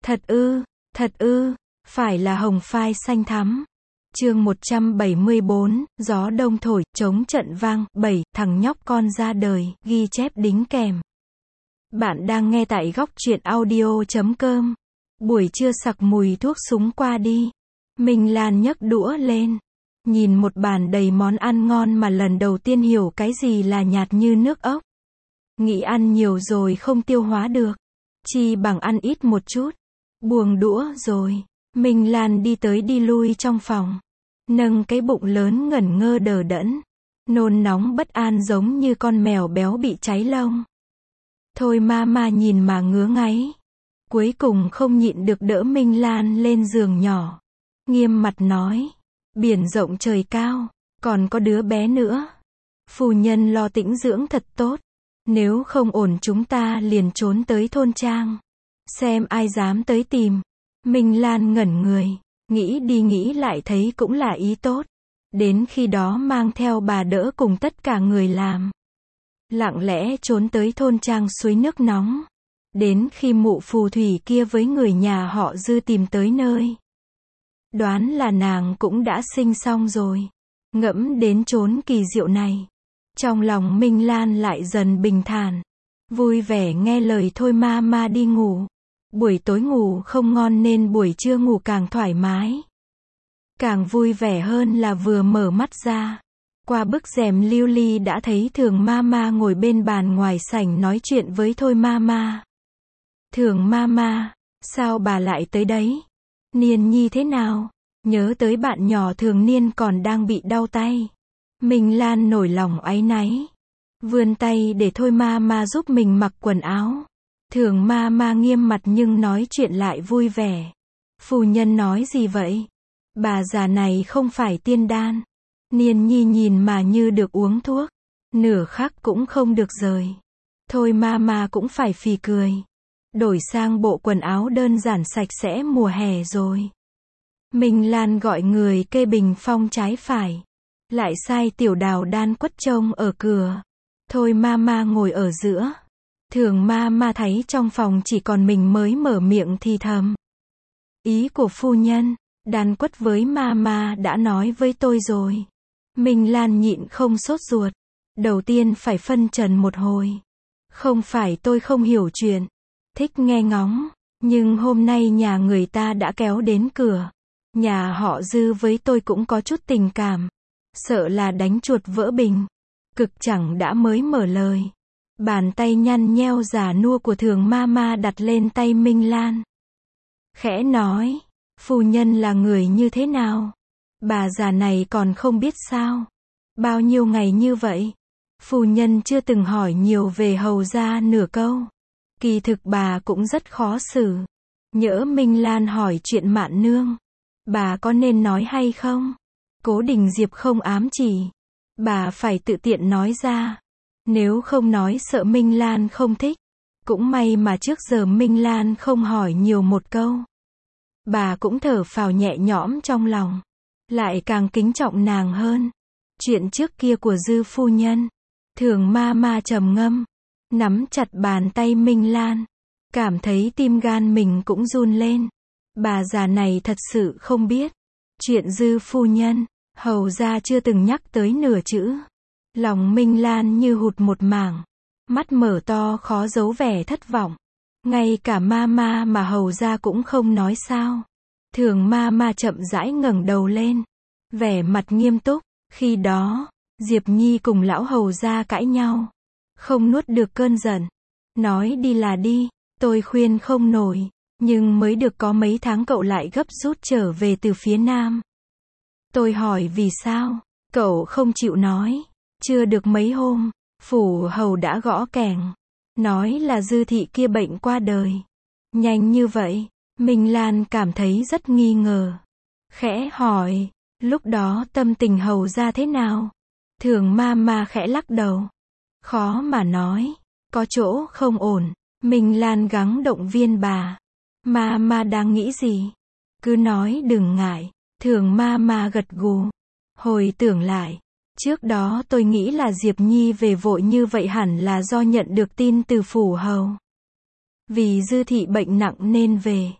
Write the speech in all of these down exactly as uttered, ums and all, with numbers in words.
Thật ư, thật ư, phải là hồng phai xanh thắm. Chương một trăm bảy mươi bốn, gió đông thổi, trống trận vang, bảy, thằng nhóc con ra đời, ghi chép đính kèm. Bạn đang nghe tại góc truyện audio chấm com. Buổi trưa sặc mùi thuốc súng qua đi. Minh Lan nhấc đũa lên. Nhìn một bàn đầy món ăn ngon mà lần đầu tiên hiểu cái gì là nhạt như nước ốc. Nghĩ ăn nhiều rồi không tiêu hóa được. Chi bằng ăn ít một chút. Buông đũa rồi. Minh Lan đi tới đi lui trong phòng. Nâng cái bụng lớn ngẩn ngơ đờ đẫn. Nôn nóng bất an giống như con mèo béo bị cháy lông. Thôi mama nhìn mà ngứa ngáy. Cuối cùng không nhịn được đỡ Minh Lan lên giường nhỏ. Nghiêm mặt nói. Biển rộng trời cao. Còn có đứa bé nữa. Phu nhân lo tĩnh dưỡng thật tốt. Nếu không ổn chúng ta liền trốn tới thôn trang. Xem ai dám tới tìm. Minh Lan ngẩn người. Nghĩ đi nghĩ lại thấy cũng là ý tốt. Đến khi đó mang theo bà đỡ cùng tất cả người làm. Lặng lẽ trốn tới thôn trang suối nước nóng. Đến khi mụ phù thủy kia với người nhà họ Dư tìm tới nơi. Đoán là nàng cũng đã sinh xong rồi. Ngẫm đến chốn kỳ diệu này. Trong lòng Minh Lan lại dần bình thản. Vui vẻ nghe lời thôi mama đi ngủ. Buổi tối ngủ không ngon nên buổi trưa ngủ càng thoải mái. Càng vui vẻ hơn là vừa mở mắt ra. Qua bức rèm lưu ly đã thấy Thường mama ngồi bên bàn ngoài sảnh nói chuyện với thôi mama. Thường mama, sao bà lại tới đấy? Niên nhi thế nào? Nhớ tới bạn nhỏ Thường Niên còn đang bị đau tay. Minh Lan nổi lòng áy náy. Vươn tay để thôi mama giúp mình mặc quần áo. Thường mama nghiêm mặt nhưng nói chuyện lại vui vẻ. Phu nhân nói gì vậy? Bà già này không phải tiên đan. Niên nhi nhìn mà như được uống thuốc. Nửa khắc cũng không được rời. Thôi mama cũng phải phì cười. Đổi sang bộ quần áo đơn giản sạch sẽ mùa hè rồi. Minh Lan gọi người kê bình phong trái phải. Lại sai tiểu đào đan quất trông ở cửa. Thôi mama ngồi ở giữa. Thường mama thấy trong phòng chỉ còn mình mới mở miệng thì thầm. Ý của phu nhân, đan quất với mama đã nói với tôi rồi. Minh Lan nhịn không sốt ruột. Đầu tiên phải phân trần một hồi. Không phải tôi không hiểu chuyện. Thích nghe ngóng. Nhưng hôm nay nhà người ta đã kéo đến cửa. Nhà họ Dư với tôi cũng có chút tình cảm. Sợ là đánh chuột vỡ bình. Cực chẳng đã mới mở lời. Bàn tay nhăn nheo già nua của Thường mama đặt lên tay Minh Lan. Khẽ nói. Phu nhân là người như thế nào? Bà già này còn không biết sao? Bao nhiêu ngày như vậy? Phu nhân chưa từng hỏi nhiều về hầu gia nửa câu. Kỳ thực bà cũng rất khó xử. Nhỡ Minh Lan hỏi chuyện Mạn Nương. Bà có nên nói hay không? Cố Đình Diệp không ám chỉ. Bà phải tự tiện nói ra. Nếu không nói sợ Minh Lan không thích. Cũng may mà trước giờ Minh Lan không hỏi nhiều một câu. Bà cũng thở phào nhẹ nhõm trong lòng. Lại càng kính trọng nàng hơn. Chuyện trước kia của Dư phu nhân. Thường mama trầm ngâm. Nắm chặt bàn tay Minh Lan. Cảm thấy tim gan mình cũng run lên. Bà già này thật sự không biết. Chuyện Dư phu nhân, hầu gia chưa từng nhắc tới nửa chữ. Lòng Minh Lan như hụt một mảng. Mắt mở to khó giấu vẻ thất vọng. Ngay cả mama mà hầu gia cũng không nói sao. Thường mama chậm rãi ngẩng đầu lên. Vẻ mặt nghiêm túc. Khi đó, Diệp Nhi cùng lão hầu gia cãi nhau. Không nuốt được cơn giận. Nói đi là đi. Tôi khuyên không nổi. Nhưng mới được có mấy tháng cậu lại gấp rút trở về từ phía Nam. Tôi hỏi vì sao? Cậu không chịu nói. Chưa được mấy hôm, phủ hầu đã gõ kèn. Nói là Dư thị kia bệnh qua đời. Nhanh như vậy, Minh Lan cảm thấy rất nghi ngờ. Khẽ hỏi, lúc đó tâm tình hầu ra thế nào? Thường mama khẽ lắc đầu. Khó mà nói, có chỗ không ổn. Minh Lan gắng động viên bà. Mama đang nghĩ gì? Cứ nói đừng ngại. Thường mama gật gù. Hồi tưởng lại. Trước đó tôi nghĩ là Diệp Nhi về vội như vậy hẳn là do nhận được tin từ phủ hầu. Vì Dư thị bệnh nặng nên về.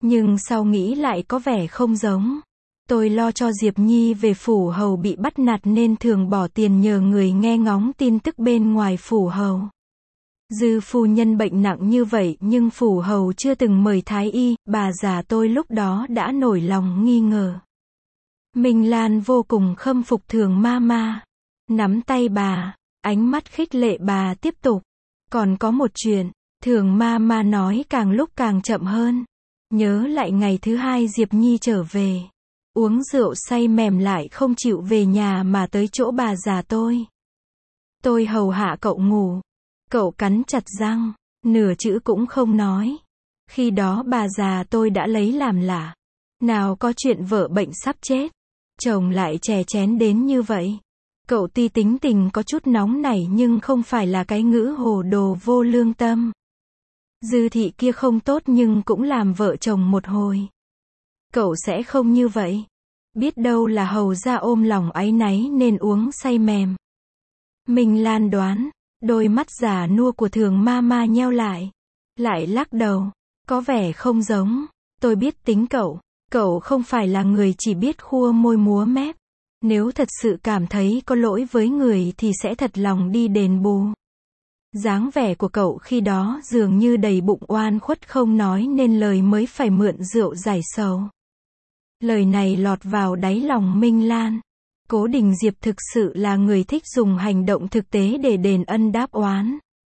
Nhưng sau nghĩ lại có vẻ không giống. Tôi lo cho Diệp Nhi về phủ hầu bị bắt nạt nên thường bỏ tiền nhờ người nghe ngóng tin tức bên ngoài phủ hầu. Dư phu nhân bệnh nặng như vậy nhưng phủ hầu chưa từng mời thái y, bà già tôi lúc đó đã nổi lòng nghi ngờ. Minh Lan vô cùng khâm phục Thường ma ma. Nắm tay bà, ánh mắt khích lệ bà tiếp tục. Còn có một chuyện, Thường ma ma nói càng lúc càng chậm hơn. Nhớ lại ngày thứ hai Diệp Nhi trở về. Uống rượu say mềm lại không chịu về nhà mà tới chỗ bà già tôi. Tôi hầu hạ cậu ngủ. Cậu cắn chặt răng, nửa chữ cũng không nói. Khi đó bà già tôi đã lấy làm lạ. Nào có chuyện vợ bệnh sắp chết, chồng lại chè chén đến như vậy. Cậu tuy tính tình có chút nóng nảy nhưng không phải là cái ngữ hồ đồ vô lương tâm. Dư thị kia không tốt nhưng cũng làm vợ chồng một hồi. Cậu sẽ không như vậy. Biết đâu là hầu ra ôm lòng áy náy nên uống say mềm. Minh Lan đoán, đôi mắt già nua của Thường ma ma nheo lại. Lại lắc đầu, có vẻ không giống. Tôi biết tính cậu, cậu không phải là người chỉ biết khua môi múa mép. Nếu thật sự cảm thấy có lỗi với người thì sẽ thật lòng đi đền bù. Dáng vẻ của cậu khi đó dường như đầy bụng oan khuất không nói nên lời mới phải mượn rượu giải sầu. Lời này lọt vào đáy lòng Minh Lan. Cố Đình Diệp thực sự là người thích dùng hành động thực tế để đền ân đáp oán.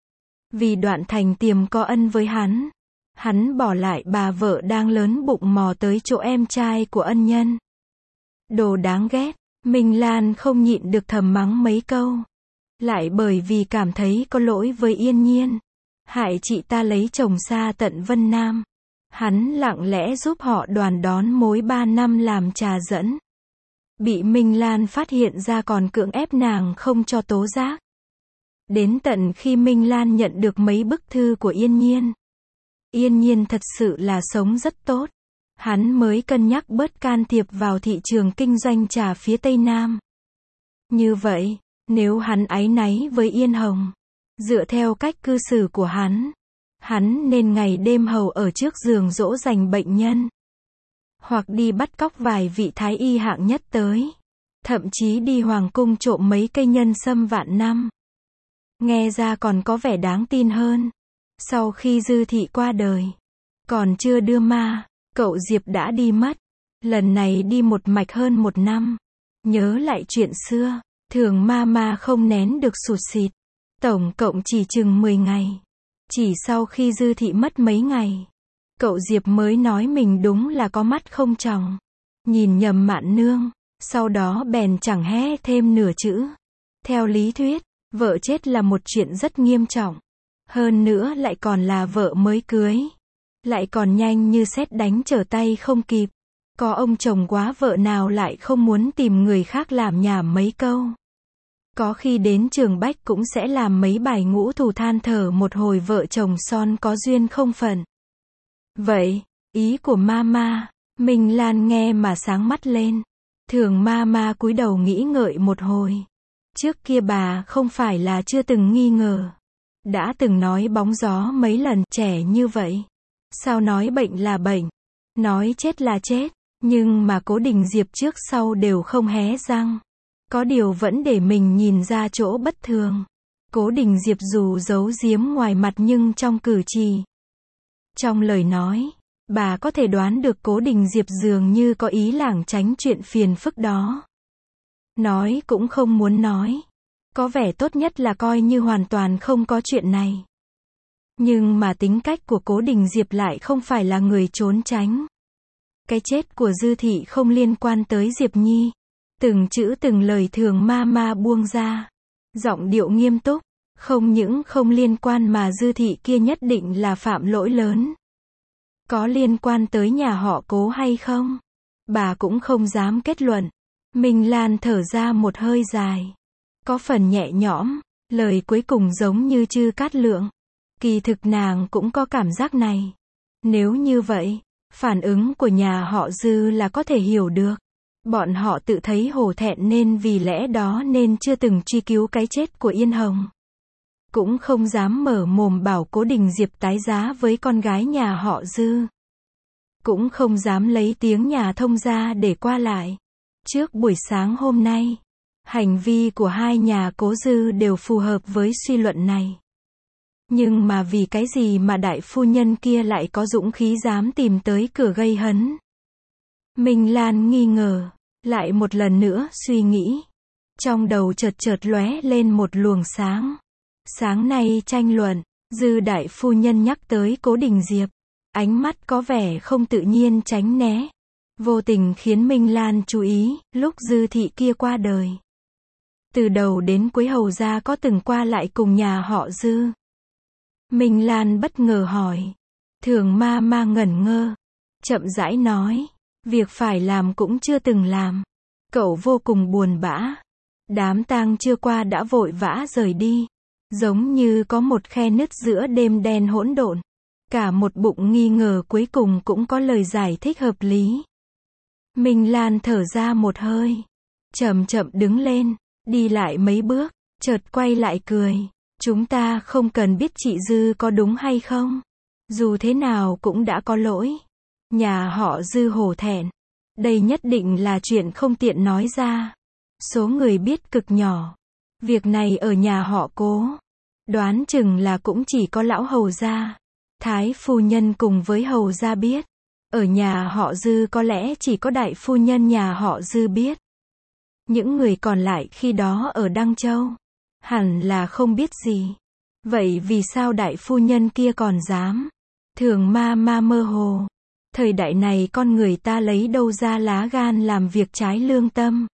Vì Đoạn Thành Tiềm có ân với hắn, hắn bỏ lại bà vợ đang lớn bụng mò tới chỗ em trai của ân nhân. Đồ đáng ghét, Minh Lan không nhịn được thầm mắng mấy câu. Lại bởi vì cảm thấy có lỗi với Yên Nhiên. Hại chị ta lấy chồng xa tận Vân Nam. Hắn lặng lẽ giúp họ đoàn đón mối ba năm làm trà dẫn. Bị Minh Lan phát hiện ra còn cưỡng ép nàng không cho tố giác. Đến tận khi Minh Lan nhận được mấy bức thư của Yên Nhiên. Yên Nhiên thật sự là sống rất tốt. Hắn mới cân nhắc bớt can thiệp vào thị trường kinh doanh trà phía Tây Nam. Như vậy, nếu hắn áy náy với Yên Hồng, dựa theo cách cư xử của hắn, hắn nên ngày đêm hầu ở trước giường dỗ dành bệnh nhân. Hoặc đi bắt cóc vài vị thái y hạng nhất tới. Thậm chí đi hoàng cung trộm mấy cây nhân sâm vạn năm. Nghe ra còn có vẻ đáng tin hơn. Sau khi Dư thị qua đời, còn chưa đưa ma, cậu Diệp đã đi mất. Lần này đi một mạch hơn một năm. Nhớ lại chuyện xưa, Thường ma ma không nén được sụt sịt. Tổng cộng chỉ chừng mười ngày. Chỉ sau khi Dư thị mất mấy ngày, cậu Diệp mới nói mình đúng là có mắt không tròng. Nhìn nhầm Mạn Nương, sau đó bèn chẳng hé thêm nửa chữ. Theo lý thuyết, vợ chết là một chuyện rất nghiêm trọng. Hơn nữa lại còn là vợ mới cưới. Lại còn nhanh như sét đánh trở tay không kịp. Có ông chồng quá vợ nào lại không muốn tìm người khác làm nhảm mấy câu. Có khi đến Trường Bách cũng sẽ làm mấy bài ngũ thù than thở một hồi vợ chồng son có duyên không phận. Vậy, ý của Mama, Minh Lan nghe mà sáng mắt lên. Thường Mama cúi đầu nghĩ ngợi một hồi. Trước kia bà không phải là chưa từng nghi ngờ. Đã từng nói bóng gió mấy lần, trẻ như vậy. Sao nói bệnh là bệnh, nói chết là chết, nhưng mà Cố Đình Diệp trước sau đều không hé răng. Có điều vẫn để mình nhìn ra chỗ bất thường. Cố Đình Diệp dù giấu giếm ngoài mặt nhưng trong cử chỉ, trong lời nói, bà có thể đoán được Cố Đình Diệp dường như có ý lảng tránh chuyện phiền phức đó. Nói cũng không muốn nói. Có vẻ tốt nhất là coi như hoàn toàn không có chuyện này. Nhưng mà tính cách của Cố Đình Diệp lại không phải là người trốn tránh. Cái chết của Dư thị không liên quan tới Diệp Nhi. Từng chữ từng lời Thường Mama buông ra. Giọng điệu nghiêm túc. Không những không liên quan mà Dư thị kia nhất định là phạm lỗi lớn. Có liên quan tới nhà họ Cố hay không? Bà cũng không dám kết luận. Minh Lan thở ra một hơi dài. Có phần nhẹ nhõm. Lời cuối cùng giống như Chư Cát Lượng. Kỳ thực nàng cũng có cảm giác này. Nếu như vậy, phản ứng của nhà họ Dư là có thể hiểu được. Bọn họ tự thấy hổ thẹn nên vì lẽ đó nên chưa từng truy cứu cái chết của Yên Hồng. Cũng không dám mở mồm bảo Cố Đình Diệp tái giá với con gái nhà họ Dư. cũng không dám lấy tiếng nhà thông ra để qua lại. Trước buổi sáng hôm nay, hành vi của hai nhà Cố Dư đều phù hợp với suy luận này. Nhưng mà vì cái gì mà đại phu nhân kia lại có dũng khí dám tìm tới cửa gây hấn? Minh Lan nghi ngờ, lại một lần nữa suy nghĩ. Trong đầu chợt chợt lóe lên một luồng sáng. Sáng nay tranh luận, Dư đại phu nhân nhắc tới Cố Đình Diệp. Ánh mắt có vẻ không tự nhiên tránh né. Vô tình khiến Minh Lan chú ý, lúc Dư thị kia qua đời. Từ đầu đến cuối hầu gia có từng qua lại cùng nhà họ Dư. Minh Lan bất ngờ hỏi. Thường ma ma ngẩn ngơ. Chậm rãi nói. Việc phải làm cũng chưa từng làm. Cậu vô cùng buồn bã. Đám tang chưa qua đã vội vã rời đi. Giống như có một khe nứt giữa đêm đen hỗn độn. Cả một bụng nghi ngờ cuối cùng cũng có lời giải thích hợp lý. Minh Lan thở ra một hơi. Chậm chậm đứng lên. Đi lại mấy bước. Chợt quay lại cười. Chúng ta không cần biết chị Dư có đúng hay không. Dù thế nào cũng đã có lỗi. Nhà họ Dư hổ thẹn. Đây nhất định là chuyện không tiện nói ra. Số người biết cực nhỏ. Việc này ở nhà họ Cố. Đoán chừng là cũng chỉ có lão hầu gia, thái phu nhân cùng với hầu gia biết. Ở nhà họ Dư có lẽ chỉ có đại phu nhân nhà họ Dư biết. Những người còn lại khi đó ở Đăng Châu, hẳn là không biết gì. Vậy vì sao đại phu nhân kia còn dám? Thường ma ma mơ hồ. Thời đại này con người ta lấy đâu ra lá gan làm việc trái lương tâm?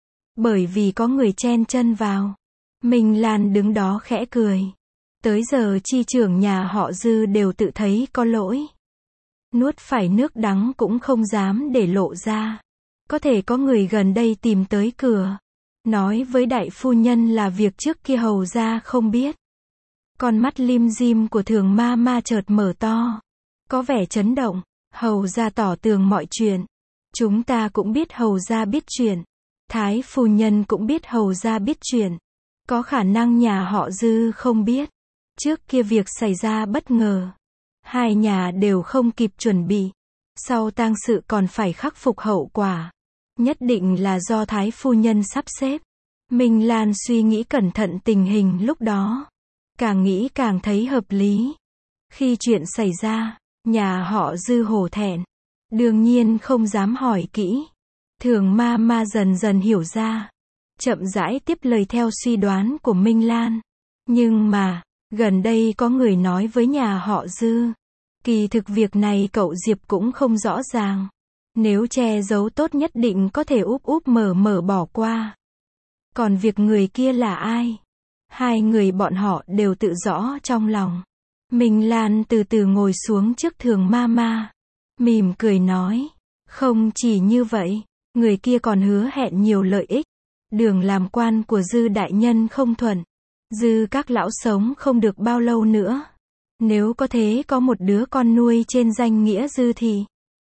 Bởi vì có người chen chân vào. Minh Lan đứng đó khẽ cười. Tới giờ chi trưởng nhà họ Dư đều tự thấy có lỗi. Nuốt phải nước đắng cũng không dám để lộ ra. Có thể có người gần đây tìm tới cửa. Nói với đại phu nhân là việc trước kia hầu gia không biết. Con mắt lim dim của thường ma ma chợt mở to. Có vẻ chấn động. Hầu gia tỏ tường mọi chuyện. Chúng ta cũng biết hầu gia biết chuyện. Thái phu nhân cũng biết hầu gia biết chuyện. Có khả năng nhà họ Dư không biết. Trước kia việc xảy ra bất ngờ. Hai nhà đều không kịp chuẩn bị. Sau tang sự còn phải khắc phục hậu quả. Nhất định là do thái phu nhân sắp xếp. Minh Lan suy nghĩ cẩn thận tình hình lúc đó. Càng nghĩ càng thấy hợp lý. Khi chuyện xảy ra, nhà họ Dư hổ thẹn. Đương nhiên không dám hỏi kỹ. Thường ma ma dần dần hiểu ra. Chậm rãi tiếp lời theo suy đoán của Minh Lan. Nhưng mà, gần đây có người nói với nhà họ Dư. Kỳ thực việc này cậu Diệp cũng không rõ ràng. Nếu che giấu tốt nhất định có thể úp úp mở mở bỏ qua. Còn việc người kia là ai? Hai người bọn họ đều tự rõ trong lòng. Minh Lan từ từ ngồi xuống trước thường ma ma. Mỉm cười nói. Không chỉ như vậy, người kia còn hứa hẹn nhiều lợi ích. Đường làm quan của Dư đại nhân không thuận. Dư các lão sống không được bao lâu nữa. Nếu có thế có một đứa con nuôi trên danh nghĩa Dư thì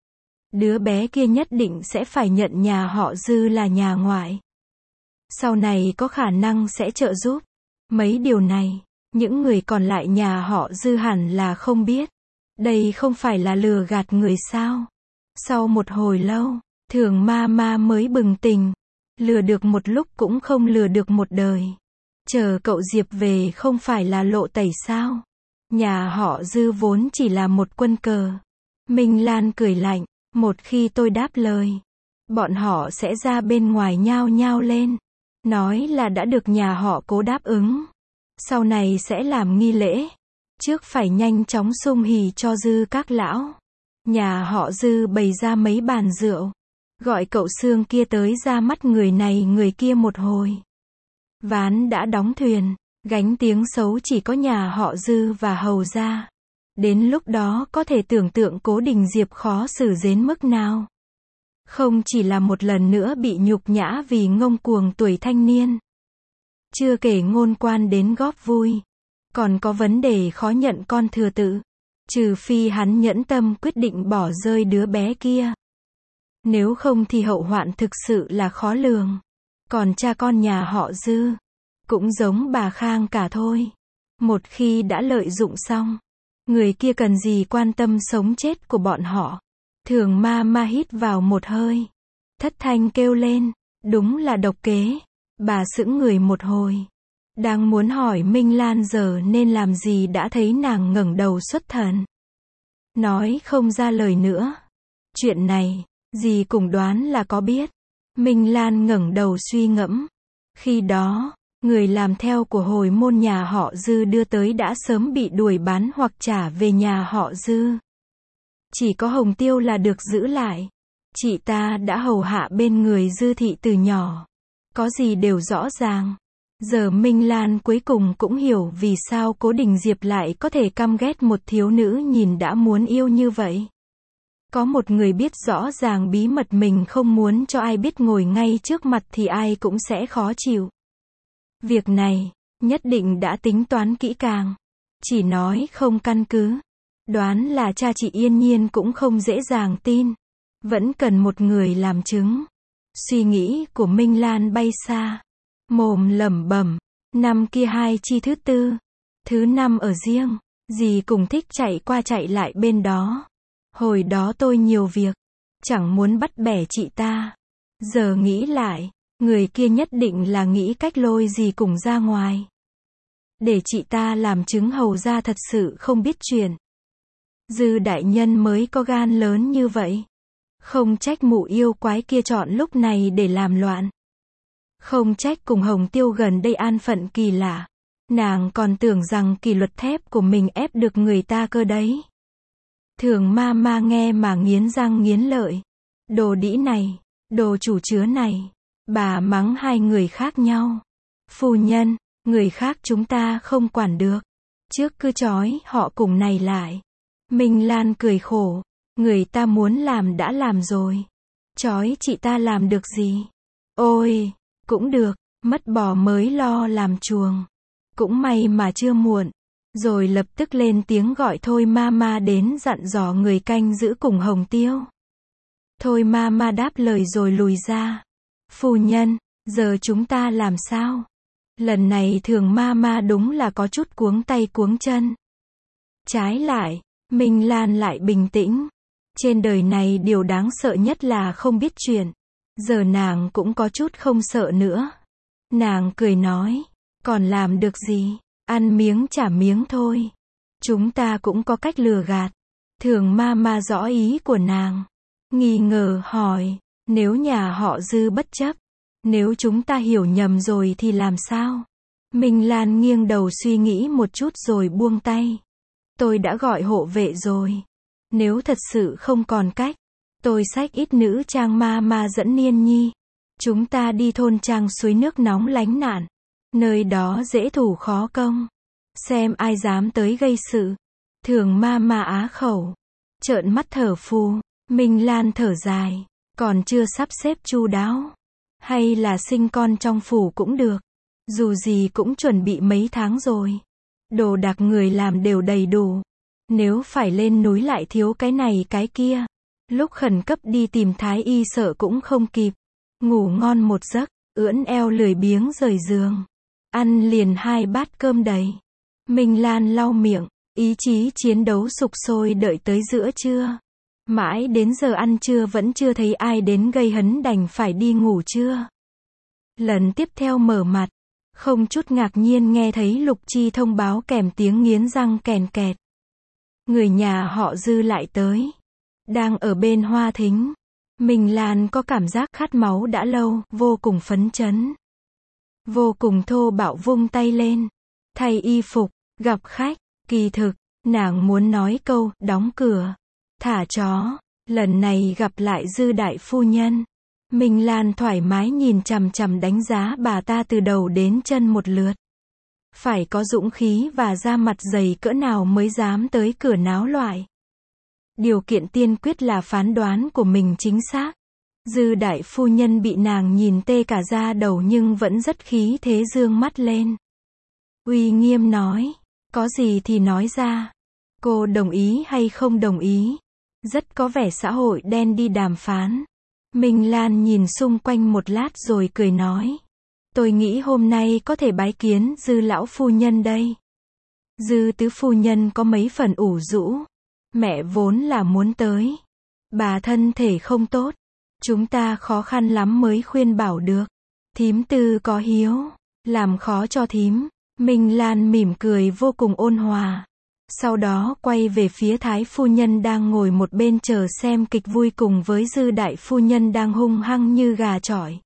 đứa bé kia nhất định sẽ phải nhận nhà họ Dư là nhà ngoại. Sau này có khả năng sẽ trợ giúp. Mấy điều này, những người còn lại nhà họ Dư hẳn là không biết. Đây không phải là lừa gạt người sao? Sau một hồi lâu, thường ma ma mới bừng tỉnh. Lừa được một lúc cũng không lừa được một đời. Chờ cậu Diệp về không phải là lộ tẩy sao? Nhà họ Dư vốn chỉ là một quân cờ. Minh Lan cười lạnh. Một khi tôi đáp lời, bọn họ sẽ ra bên ngoài nhao nhao lên. Nói là đã được nhà họ Cố đáp ứng. Sau này sẽ làm nghi lễ. Trước phải nhanh chóng sum hỉ cho Dư các lão. Nhà họ Dư bày ra mấy bàn rượu. Gọi cậu Sương kia tới ra mắt người này người kia một hồi. Ván đã đóng thuyền. Gánh tiếng xấu chỉ có nhà họ Dư và hầu gia. Đến lúc đó có thể tưởng tượng Cố Đình Diệp khó xử đến mức nào. Không chỉ là một lần nữa bị nhục nhã vì ngông cuồng tuổi thanh niên. Chưa kể ngôn quan đến góp vui. Còn có vấn đề khó nhận con thừa tự. Trừ phi hắn nhẫn tâm quyết định bỏ rơi đứa bé kia. Nếu không thì hậu hoạn thực sự là khó lường. Còn cha con nhà họ Dư cũng giống bà Khang cả thôi. Một khi đã lợi dụng xong, người kia cần gì quan tâm sống chết của bọn họ. Thường ma ma hít vào một hơi. Thất thanh kêu lên, đúng là độc kế. Bà sững người một hồi. Đang muốn hỏi Minh Lan giờ nên làm gì đã thấy nàng ngẩng đầu xuất thần. Nói không ra lời nữa. Chuyện này, dì cũng đoán là có biết. Minh Lan ngẩng đầu suy ngẫm. Khi đó, người làm theo của hồi môn nhà họ Dư đưa tới đã sớm bị đuổi bán hoặc trả về nhà họ Dư. Chỉ có Hồng Tiêu là được giữ lại. Chị ta đã hầu hạ bên người Dư thị từ nhỏ. Có gì đều rõ ràng. Giờ Minh Lan cuối cùng cũng hiểu vì sao Cố Đình Diệp lại có thể căm ghét một thiếu nữ nhìn đã muốn yêu như vậy. Có một người biết rõ ràng bí mật mình không muốn cho ai biết ngồi ngay trước mặt thì ai cũng sẽ khó chịu. Việc này, nhất định đã tính toán kỹ càng. Chỉ nói không căn cứ. Đoán là cha chị Yên Nhiên cũng không dễ dàng tin. Vẫn cần một người làm chứng. Suy nghĩ của Minh Lan bay xa. Mồm lẩm bẩm, năm kia hai chi thứ tư, thứ năm ở riêng, dì cùng thích chạy qua chạy lại bên đó. Hồi đó tôi nhiều việc, chẳng muốn bắt bẻ chị ta. Giờ nghĩ lại, người kia nhất định là nghĩ cách lôi dì cùng ra ngoài. Để chị ta làm chứng hầu ra thật sự không biết chuyện. Dư đại nhân mới có gan lớn như vậy. Không trách mụ yêu quái kia chọn lúc này để làm loạn. Không trách cùng Hồng Tiêu gần đây an phận kỳ lạ. Nàng còn tưởng rằng kỷ luật thép của mình ép được người ta cơ đấy. Thường ma ma nghe mà nghiến răng nghiến lợi. Đồ đĩ này, đồ chủ chứa này. Bà mắng hai người khác nhau. Phu nhân, người khác chúng ta không quản được. Trước cứ trói họ cùng này lại. Minh Lan cười khổ. Người ta muốn làm đã làm rồi. Trói chị ta làm được gì? Ôi, cũng được, mất bò mới lo làm chuồng. Cũng may mà chưa muộn. Rồi lập tức lên tiếng gọi Thôi ma ma đến dặn dò người canh giữ cùng Hồng Tiêu. Thôi ma ma đáp lời rồi lùi ra. Phu nhân, giờ chúng ta làm sao? Lần này Thường ma ma đúng là có chút cuống tay cuống chân. Trái lại, Minh Lan lại bình tĩnh. Trên đời này điều đáng sợ nhất là không biết chuyện. Giờ nàng cũng có chút không sợ nữa. Nàng cười nói, còn làm được gì, ăn miếng trả miếng thôi. Chúng ta cũng có cách lừa gạt. Thường ma ma rõ ý của nàng. Nghi ngờ hỏi, nếu nhà họ Dư bất chấp, nếu chúng ta hiểu nhầm rồi thì làm sao? Minh Lan nghiêng đầu suy nghĩ một chút rồi buông tay. Tôi đã gọi hộ vệ rồi. Nếu thật sự không còn cách, tôi xách ít nữ trang ma ma dẫn Niên Nhi. Chúng ta đi thôn trang suối nước nóng lánh nạn. Nơi đó dễ thủ khó công. Xem ai dám tới gây sự. Thường ma ma á khẩu. Trợn mắt thở phù. Minh Lan thở dài. Còn chưa sắp xếp chu đáo. Hay là sinh con trong phủ cũng được. Dù gì cũng chuẩn bị mấy tháng rồi. Đồ đạc người làm đều đầy đủ. Nếu phải lên núi lại thiếu cái này cái kia. Lúc khẩn cấp đi tìm thái y sợ cũng không kịp. Ngủ ngon một giấc, ưỡn eo lười biếng rời giường. Ăn liền hai bát cơm đầy. Minh Lan lau miệng, ý chí chiến đấu sục sôi đợi tới giữa trưa. Mãi đến giờ ăn trưa vẫn chưa thấy ai đến gây hấn đành phải đi ngủ trưa. Lần tiếp theo mở mặt, không chút ngạc nhiên nghe thấy Lục Chi thông báo kèm tiếng nghiến răng kèn kẹt. Người nhà họ Dư lại tới. Đang ở bên hoa thính. Minh Lan có cảm giác khát máu đã lâu, vô cùng phấn chấn. Vô cùng thô bạo vung tay lên. Thay y phục, gặp khách, kỳ thực, nàng muốn nói câu, đóng cửa. Thả chó, lần này gặp lại Dư đại phu nhân. Minh Lan thoải mái nhìn chằm chằm đánh giá bà ta từ đầu đến chân một lượt. Phải có dũng khí và da mặt dày cỡ nào mới dám tới cửa náo loạn. Điều kiện tiên quyết là phán đoán của mình chính xác. Dư đại phu nhân bị nàng nhìn tê cả da đầu nhưng vẫn rất khí thế dương mắt lên. Uy nghiêm nói, có gì thì nói ra. Cô đồng ý hay không đồng ý? Rất có vẻ xã hội đen đi đàm phán. Minh Lan nhìn xung quanh một lát rồi cười nói. Tôi nghĩ hôm nay có thể bái kiến Dư lão phu nhân đây. Dư tứ phu nhân có mấy phần ủ rũ. Mẹ vốn là muốn tới. Bà thân thể không tốt. Chúng ta khó khăn lắm mới khuyên bảo được. Thím Tư có hiếu. Làm khó cho thím. Minh Lan mỉm cười vô cùng ôn hòa. Sau đó quay về phía Thái phu nhân đang ngồi một bên chờ xem kịch vui cùng với Dư đại phu nhân đang hung hăng như gà chọi.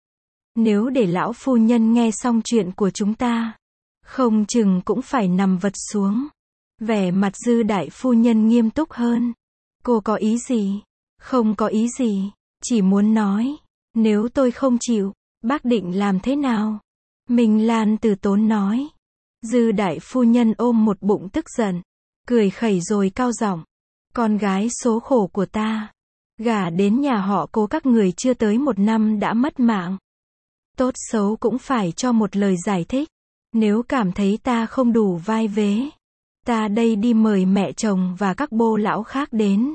Nếu để lão phu nhân nghe xong chuyện của chúng ta, không chừng cũng phải nằm vật xuống. Vẻ mặt Dư đại phu nhân nghiêm túc hơn. Cô có ý gì? Không có ý gì, chỉ muốn nói, nếu tôi không chịu, bác định làm thế nào? Minh Lan từ tốn nói. Dư đại phu nhân ôm một bụng tức giận, cười khẩy rồi cao giọng. Con gái số khổ của ta, gả đến nhà họ Cố các người chưa tới một năm đã mất mạng. Tốt xấu cũng phải cho một lời giải thích. Nếu cảm thấy ta không đủ vai vế, ta đây đi mời mẹ chồng và các bô lão khác đến.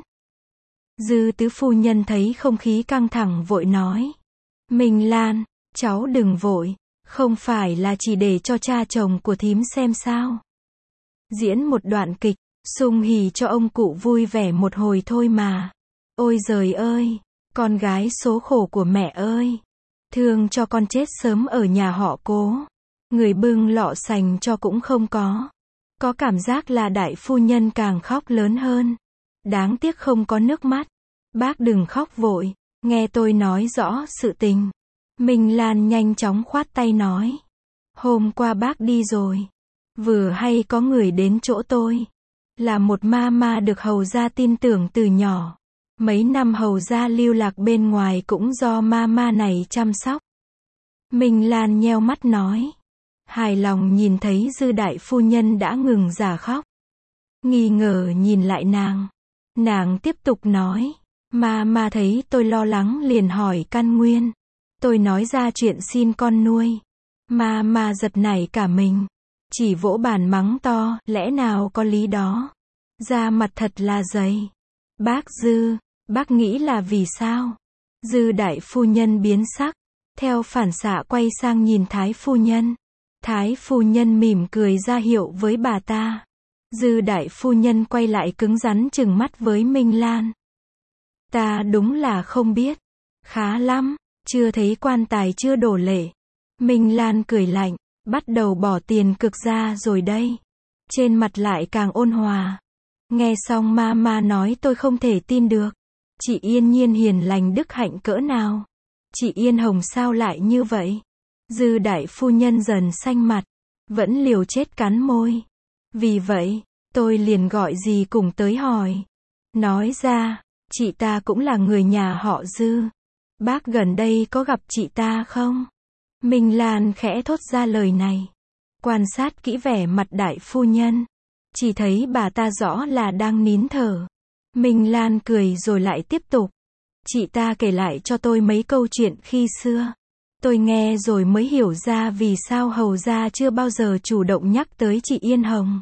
Dư tứ phu nhân thấy không khí căng thẳng vội nói. Minh Lan, cháu đừng vội, không phải là chỉ để cho cha chồng của thím xem sao. Diễn một đoạn kịch, sung hỉ cho ông cụ vui vẻ một hồi thôi mà. Ôi giời ơi, con gái số khổ của mẹ ơi. Thương cho con chết sớm ở nhà họ Cố. Người bưng lọ sành cho cũng không có. Có cảm giác là đại phu nhân càng khóc lớn hơn. Đáng tiếc không có nước mắt. Bác đừng khóc vội, nghe tôi nói rõ sự tình. Minh Lan nhanh chóng khoát tay nói. Hôm qua bác đi rồi. Vừa hay có người đến chỗ tôi. Là một ma ma được hầu gia tin tưởng từ nhỏ. Mấy năm hầu gia lưu lạc bên ngoài cũng do ma ma này chăm sóc. Minh Lan nheo mắt nói. Hài lòng nhìn thấy Dư đại phu nhân đã ngừng giả khóc. Nghi ngờ nhìn lại nàng. Nàng tiếp tục nói. Ma ma thấy tôi lo lắng liền hỏi căn nguyên. Tôi nói ra chuyện xin con nuôi. Ma ma giật nảy cả mình. Chỉ vỗ bàn mắng to, lẽ nào có lý đó. Da mặt thật là dày. Bác Dư, bác nghĩ là vì sao? Dư đại phu nhân biến sắc. Theo phản xạ quay sang nhìn Thái phu nhân. Thái phu nhân mỉm cười ra hiệu với bà ta. Dư đại phu nhân quay lại cứng rắn trừng mắt với Minh Lan. Ta đúng là không biết. Khá lắm, chưa thấy quan tài chưa đổ lệ. Minh Lan cười lạnh, bắt đầu bỏ tiền cực ra rồi đây. Trên mặt lại càng ôn hòa. Nghe xong ma ma nói tôi không thể tin được. Chị Yên Nhiên hiền lành đức hạnh cỡ nào. Chị Yên Hồng sao lại như vậy? Dư đại phu nhân dần xanh mặt. Vẫn liều chết cắn môi. Vì vậy, tôi liền gọi dì cùng tới hỏi. Nói ra, chị ta cũng là người nhà họ Dư. Bác gần đây có gặp chị ta không? Minh Lan khẽ thốt ra lời này. Quan sát kỹ vẻ mặt đại phu nhân. Chỉ thấy bà ta rõ là đang nín thở. Minh Lan cười rồi lại tiếp tục. Chị ta kể lại cho tôi mấy câu chuyện khi xưa. Tôi nghe rồi mới hiểu ra vì sao hầu gia chưa bao giờ chủ động nhắc tới chị Yên Hồng.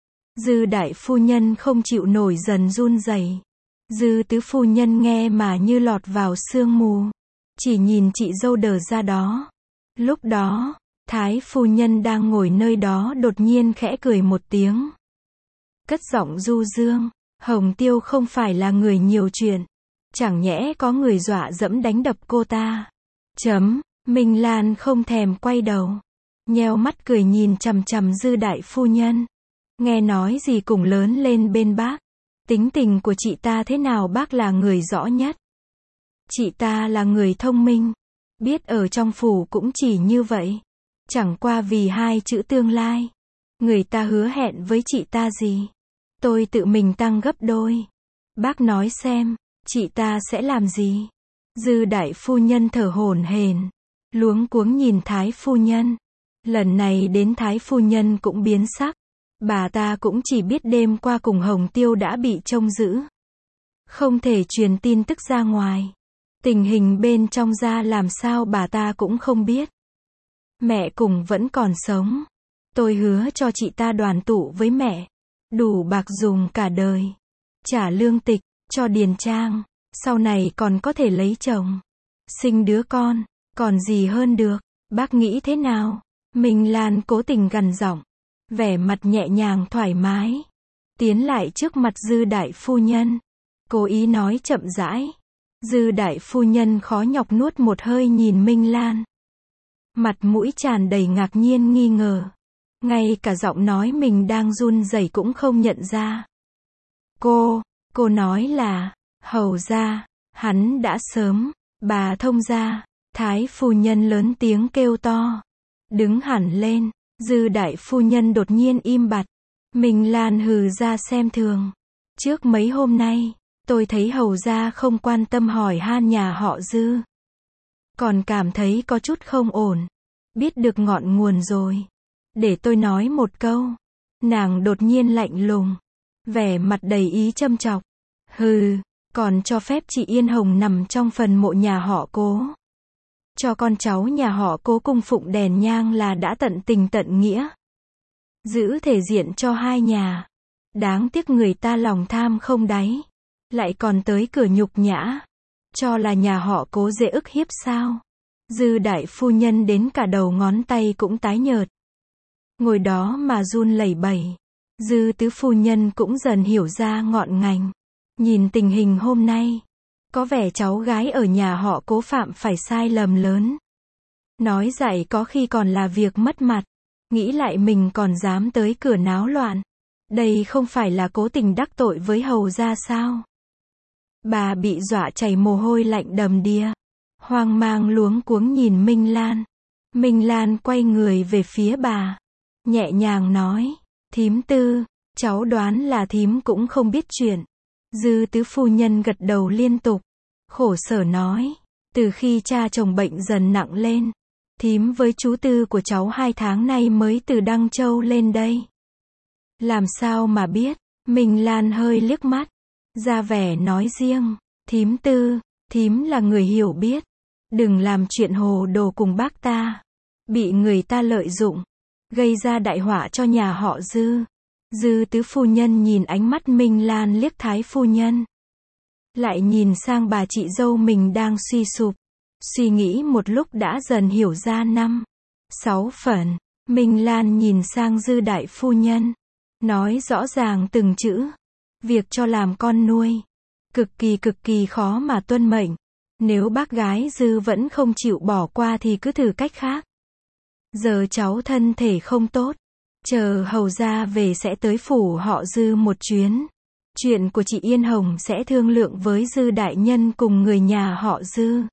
Dư đại phu nhân không chịu nổi dần run rẩy. Dư tứ phu nhân nghe mà như lọt vào sương mù. Chỉ nhìn chị dâu đờ ra đó. Lúc đó, Thái phu nhân đang ngồi nơi đó đột nhiên khẽ cười một tiếng. Cất giọng du dương. Hồng Tiêu không phải là người nhiều chuyện. Chẳng nhẽ có người dọa dẫm đánh đập cô ta. Chấm. Minh Lan không thèm quay đầu. Nheo mắt cười nhìn chằm chằm Dư đại phu nhân. Nghe nói gì cùng lớn lên bên bác. Tính tình của chị ta thế nào bác là người rõ nhất. Chị ta là người thông minh. Biết ở trong phủ cũng chỉ như vậy. Chẳng qua vì hai chữ tương lai. Người ta hứa hẹn với chị ta gì. Tôi tự mình tăng gấp đôi. Bác nói xem, chị ta sẽ làm gì? Dư đại phu nhân thở hổn hển, luống cuống nhìn Thái phu nhân. Lần này đến Thái phu nhân cũng biến sắc. Bà ta cũng chỉ biết đêm qua cùng Hồng Tiêu đã bị trông giữ. Không thể truyền tin tức ra ngoài. Tình hình bên trong ra làm sao bà ta cũng không biết. Mẹ cùng vẫn còn sống. Tôi hứa cho chị ta đoàn tụ với mẹ. Đủ bạc dùng cả đời. Trả lương tịch, cho điền trang. Sau này còn có thể lấy chồng. Sinh đứa con. Còn gì hơn được. Bác nghĩ thế nào? Minh Lan cố tình gằn giọng. Vẻ mặt nhẹ nhàng thoải mái. Tiến lại trước mặt Dư đại phu nhân. cố ý nói chậm rãi. Dư đại phu nhân khó nhọc nuốt một hơi nhìn Minh Lan. Mặt mũi tràn đầy ngạc nhiên nghi ngờ. Ngay cả giọng nói mình đang run rẩy cũng không nhận ra. Cô, cô nói là, hầu ra, hắn đã sớm, bà thông gia, thái phu nhân lớn tiếng kêu to. Đứng hẳn lên, dư đại phu nhân đột nhiên im bặt. Minh Lan hừ ra xem thường. Trước mấy hôm nay, tôi thấy hầu ra không quan tâm hỏi han nhà họ Dư. Còn cảm thấy có chút không ổn. Biết được ngọn nguồn rồi. Để tôi nói một câu. Nàng đột nhiên lạnh lùng. Vẻ mặt đầy ý châm chọc. Hừ, còn cho phép chị Yên Hồng nằm trong phần mộ nhà họ Cố. Cho con cháu nhà họ Cố cung phụng đèn nhang là đã tận tình tận nghĩa. Giữ thể diện cho hai nhà. Đáng tiếc người ta lòng tham không đáy. Lại còn tới cửa nhục nhã. Cho là nhà họ Cố dễ ức hiếp sao. Dư đại phu nhân đến cả đầu ngón tay cũng tái nhợt. Ngồi đó mà run lẩy bẩy. Dư tứ phu nhân cũng dần hiểu ra ngọn ngành. Nhìn tình hình hôm nay. Có vẻ cháu gái ở nhà họ Cố phạm phải sai lầm lớn. Nói dạy có khi còn là việc mất mặt. Nghĩ lại mình còn dám tới cửa náo loạn. Đây không phải là cố tình đắc tội với hầu gia sao? Bà bị dọa chảy mồ hôi lạnh đầm đìa. Hoang mang luống cuống nhìn Minh Lan. Minh Lan quay người về phía bà. Nhẹ nhàng nói. Thím Tư, cháu đoán là thím cũng không biết chuyện. Dư tứ phu nhân gật đầu liên tục. Khổ sở nói. Từ khi cha chồng bệnh dần nặng lên. Thím với chú Tư của cháu hai tháng nay mới từ Đăng Châu lên đây. Làm sao mà biết? Minh Lan hơi liếc mắt. Ra vẻ nói riêng. Thím Tư, thím là người hiểu biết. Đừng làm chuyện hồ đồ cùng bác ta. Bị người ta lợi dụng. Gây ra đại họa cho nhà họ Dư. Dư tứ phu nhân nhìn ánh mắt Minh Lan liếc thái phu nhân. Lại nhìn sang bà chị dâu mình đang suy sụp. Suy nghĩ một lúc đã dần hiểu ra năm, sáu phần. Minh Lan nhìn sang Dư đại phu nhân. Nói rõ ràng từng chữ. Việc cho làm con nuôi. Cực kỳ cực kỳ khó mà tuân mệnh. Nếu bác gái Dư vẫn không chịu bỏ qua thì cứ thử cách khác. Giờ cháu thân thể không tốt. Chờ hầu ra về sẽ tới phủ họ Dư một chuyến. Chuyện của chị Yên Hồng sẽ thương lượng với Dư đại nhân cùng người nhà họ Dư.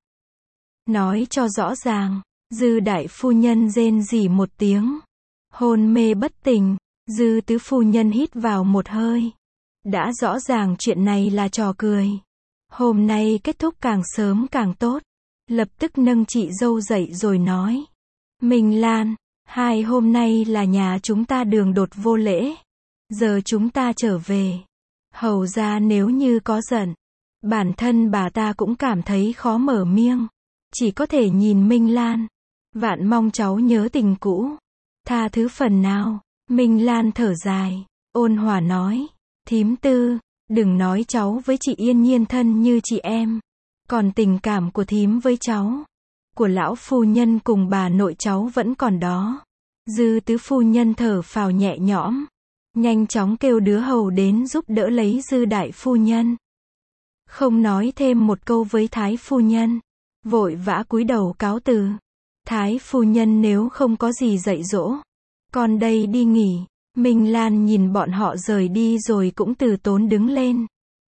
Nói cho rõ ràng. Dư đại phu nhân rên rỉ một tiếng. Hôn mê bất tỉnh. Dư tứ phu nhân hít vào một hơi. Đã rõ ràng chuyện này là trò cười. Hôm nay kết thúc càng sớm càng tốt. Lập tức nâng chị dâu dậy rồi nói. Minh Lan, hai hôm nay là nhà chúng ta đường đột vô lễ. Giờ chúng ta trở về. Hầu ra nếu như có giận. Bản thân bà ta cũng cảm thấy khó mở miệng. Chỉ có thể nhìn Minh Lan. Vạn mong cháu nhớ tình cũ. Tha thứ phần nào. Minh Lan thở dài. Ôn hòa nói. Thím Tư, đừng nói cháu với chị Yên Nhiên thân như chị em. Còn tình cảm của thím với cháu. Của lão phu nhân cùng bà nội cháu vẫn còn đó. Dư tứ phu nhân thở phào nhẹ nhõm. Nhanh chóng kêu đứa hầu đến giúp đỡ lấy Dư đại phu nhân. Không nói thêm một câu với thái phu nhân. Vội vã cúi đầu cáo từ. Thái phu nhân nếu không có gì dạy dỗ. Con đây đi nghỉ. Minh Lan nhìn bọn họ rời đi rồi cũng từ tốn đứng lên.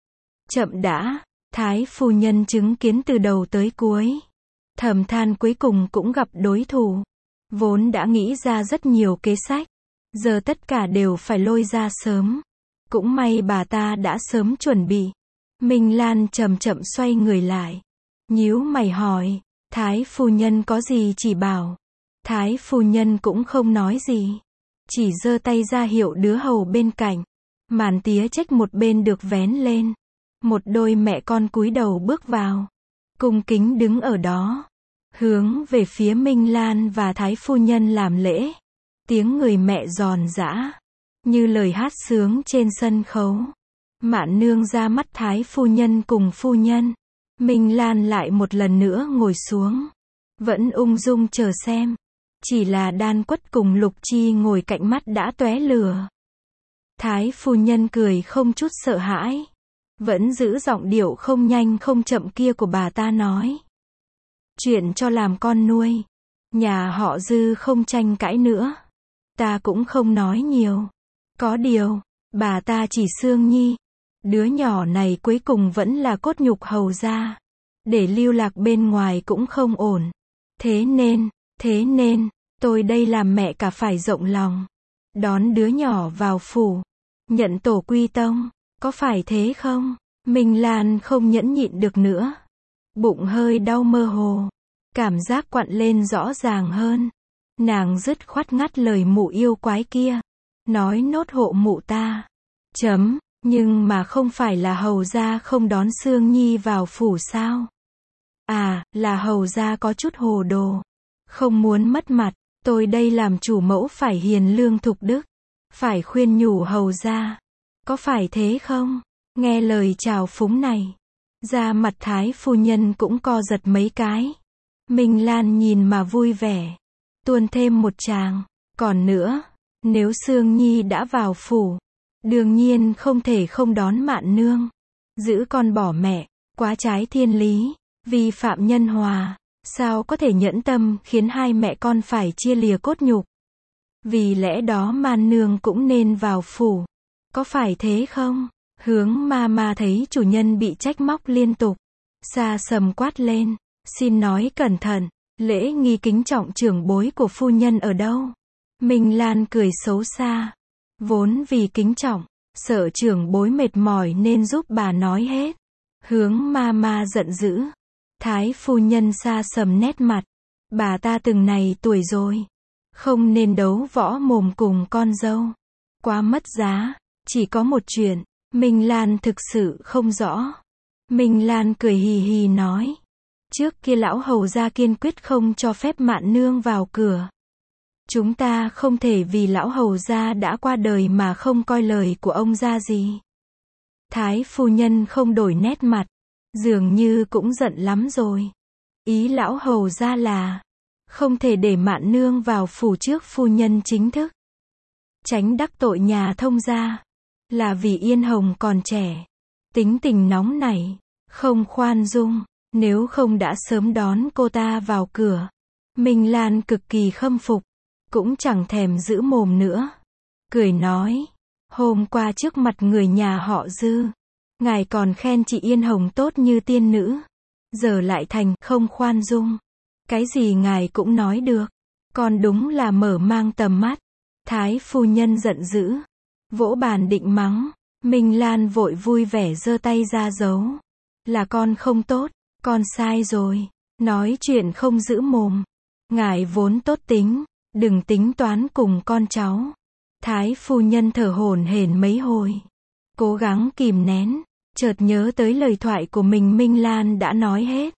Chậm đã. Thái phu nhân chứng kiến từ đầu tới cuối. Thầm than cuối cùng cũng gặp đối thủ. Vốn đã nghĩ ra rất nhiều kế sách. Giờ tất cả đều phải lôi ra sớm. Cũng may bà ta đã sớm chuẩn bị. Minh Lan chậm chậm xoay người lại. Nhíu mày hỏi. Thái phu nhân có gì chỉ bảo. Thái phu nhân cũng không nói gì. Chỉ giơ tay ra hiệu đứa hầu bên cạnh. Màn tía trách một bên được vén lên. Một đôi mẹ con cúi đầu bước vào. Cung kính đứng ở đó. Hướng về phía Minh Lan và thái phu nhân làm lễ. Tiếng người mẹ giòn giã. Như lời hát sướng trên sân khấu. Mạn nương ra mắt thái phu nhân cùng phu nhân. Minh Lan lại một lần nữa ngồi xuống. Vẫn ung dung chờ xem. Chỉ là Đan Quất cùng Lục Chi ngồi cạnh mắt đã tóe lửa. Thái phu nhân cười không chút sợ hãi. Vẫn giữ giọng điệu không nhanh không chậm kia của bà ta nói. Chuyện cho làm con nuôi. Nhà họ Dư không tranh cãi nữa. Ta cũng không nói nhiều. Có điều, bà ta chỉ Sương Nhi. Đứa nhỏ này cuối cùng vẫn là cốt nhục Hầu gia. Để lưu lạc bên ngoài cũng không ổn. Thế nên, thế nên, tôi đây làm mẹ cả phải rộng lòng. Đón đứa nhỏ vào phủ. Nhận tổ quy tông. Có phải thế không? Minh Lan không nhẫn nhịn được nữa. Bụng hơi đau mơ hồ. Cảm giác quặn lên rõ ràng hơn. Nàng dứt khoát ngắt lời mụ yêu quái kia. Nói nốt hộ mụ ta. Chấm, nhưng mà không phải là Hầu gia không đón Sương Nhi vào phủ sao? À, là Hầu gia có chút hồ đồ. Không muốn mất mặt, tôi đây làm chủ mẫu phải hiền lương thục đức. Phải khuyên nhủ Hầu gia. Có phải thế không? Nghe lời chào phúng này. Da mặt Thái phu nhân cũng co giật mấy cái. Minh Lan nhìn mà vui vẻ. Tuôn thêm một tràng. Còn nữa, nếu Sương Nhi đã vào phủ, đương nhiên không thể không đón Mạn nương. Giữ con bỏ mẹ, quá trái thiên lý, vi phạm nhân hòa. Sao có thể nhẫn tâm khiến hai mẹ con phải chia lìa cốt nhục. Vì lẽ đó Mạn nương cũng nên vào phủ. Có phải thế không? Hướng ma ma thấy chủ nhân bị trách móc liên tục. Xa sầm quát lên. Xin nói cẩn thận, lễ nghi kính trọng trưởng bối của phu nhân ở đâu? Minh Lan cười xấu xa. Vốn vì kính trọng, sợ trưởng bối mệt mỏi nên giúp bà nói hết. Hướng ma ma giận dữ. Thái phu nhân xa sầm nét mặt. Bà ta từng này tuổi rồi. Không nên đấu võ mồm cùng con dâu. Quá mất giá. Chỉ có một chuyện, Minh Lan thực sự không rõ. Minh Lan cười hì hì nói. Trước kia lão Hầu gia kiên quyết không cho phép Mạn nương vào cửa. Chúng ta không thể vì lão Hầu gia đã qua đời mà không coi lời của ông gia gì. Thái phu nhân không đổi nét mặt. Dường như cũng giận lắm rồi. Ý lão Hầu gia là không thể để Mạn nương vào phủ trước phu nhân chính thức. Tránh đắc tội nhà thông gia. Là vì Yên Hồng còn trẻ. Tính tình nóng nảy. Không khoan dung. Nếu không đã sớm đón cô ta vào cửa. Minh Lan cực kỳ khâm phục. Cũng chẳng thèm giữ mồm nữa. Cười nói. Hôm qua trước mặt người nhà họ Dư. Ngài còn khen chị Yên Hồng tốt như tiên nữ. Giờ lại thành không khoan dung. Cái gì ngài cũng nói được. Con đúng là mở mang tầm mắt. Thái phu nhân giận dữ. Vỗ bàn định mắng. Minh Lan vội vui vẻ giơ tay ra giấu. Là con không tốt. Con sai rồi. Nói chuyện không giữ mồm. Ngài vốn tốt tính. Đừng tính toán cùng con cháu. Thái phu nhân thở hổn hển mấy hồi. Cố gắng kìm nén. Chợt nhớ tới lời thoại của mình Minh Lan đã nói hết.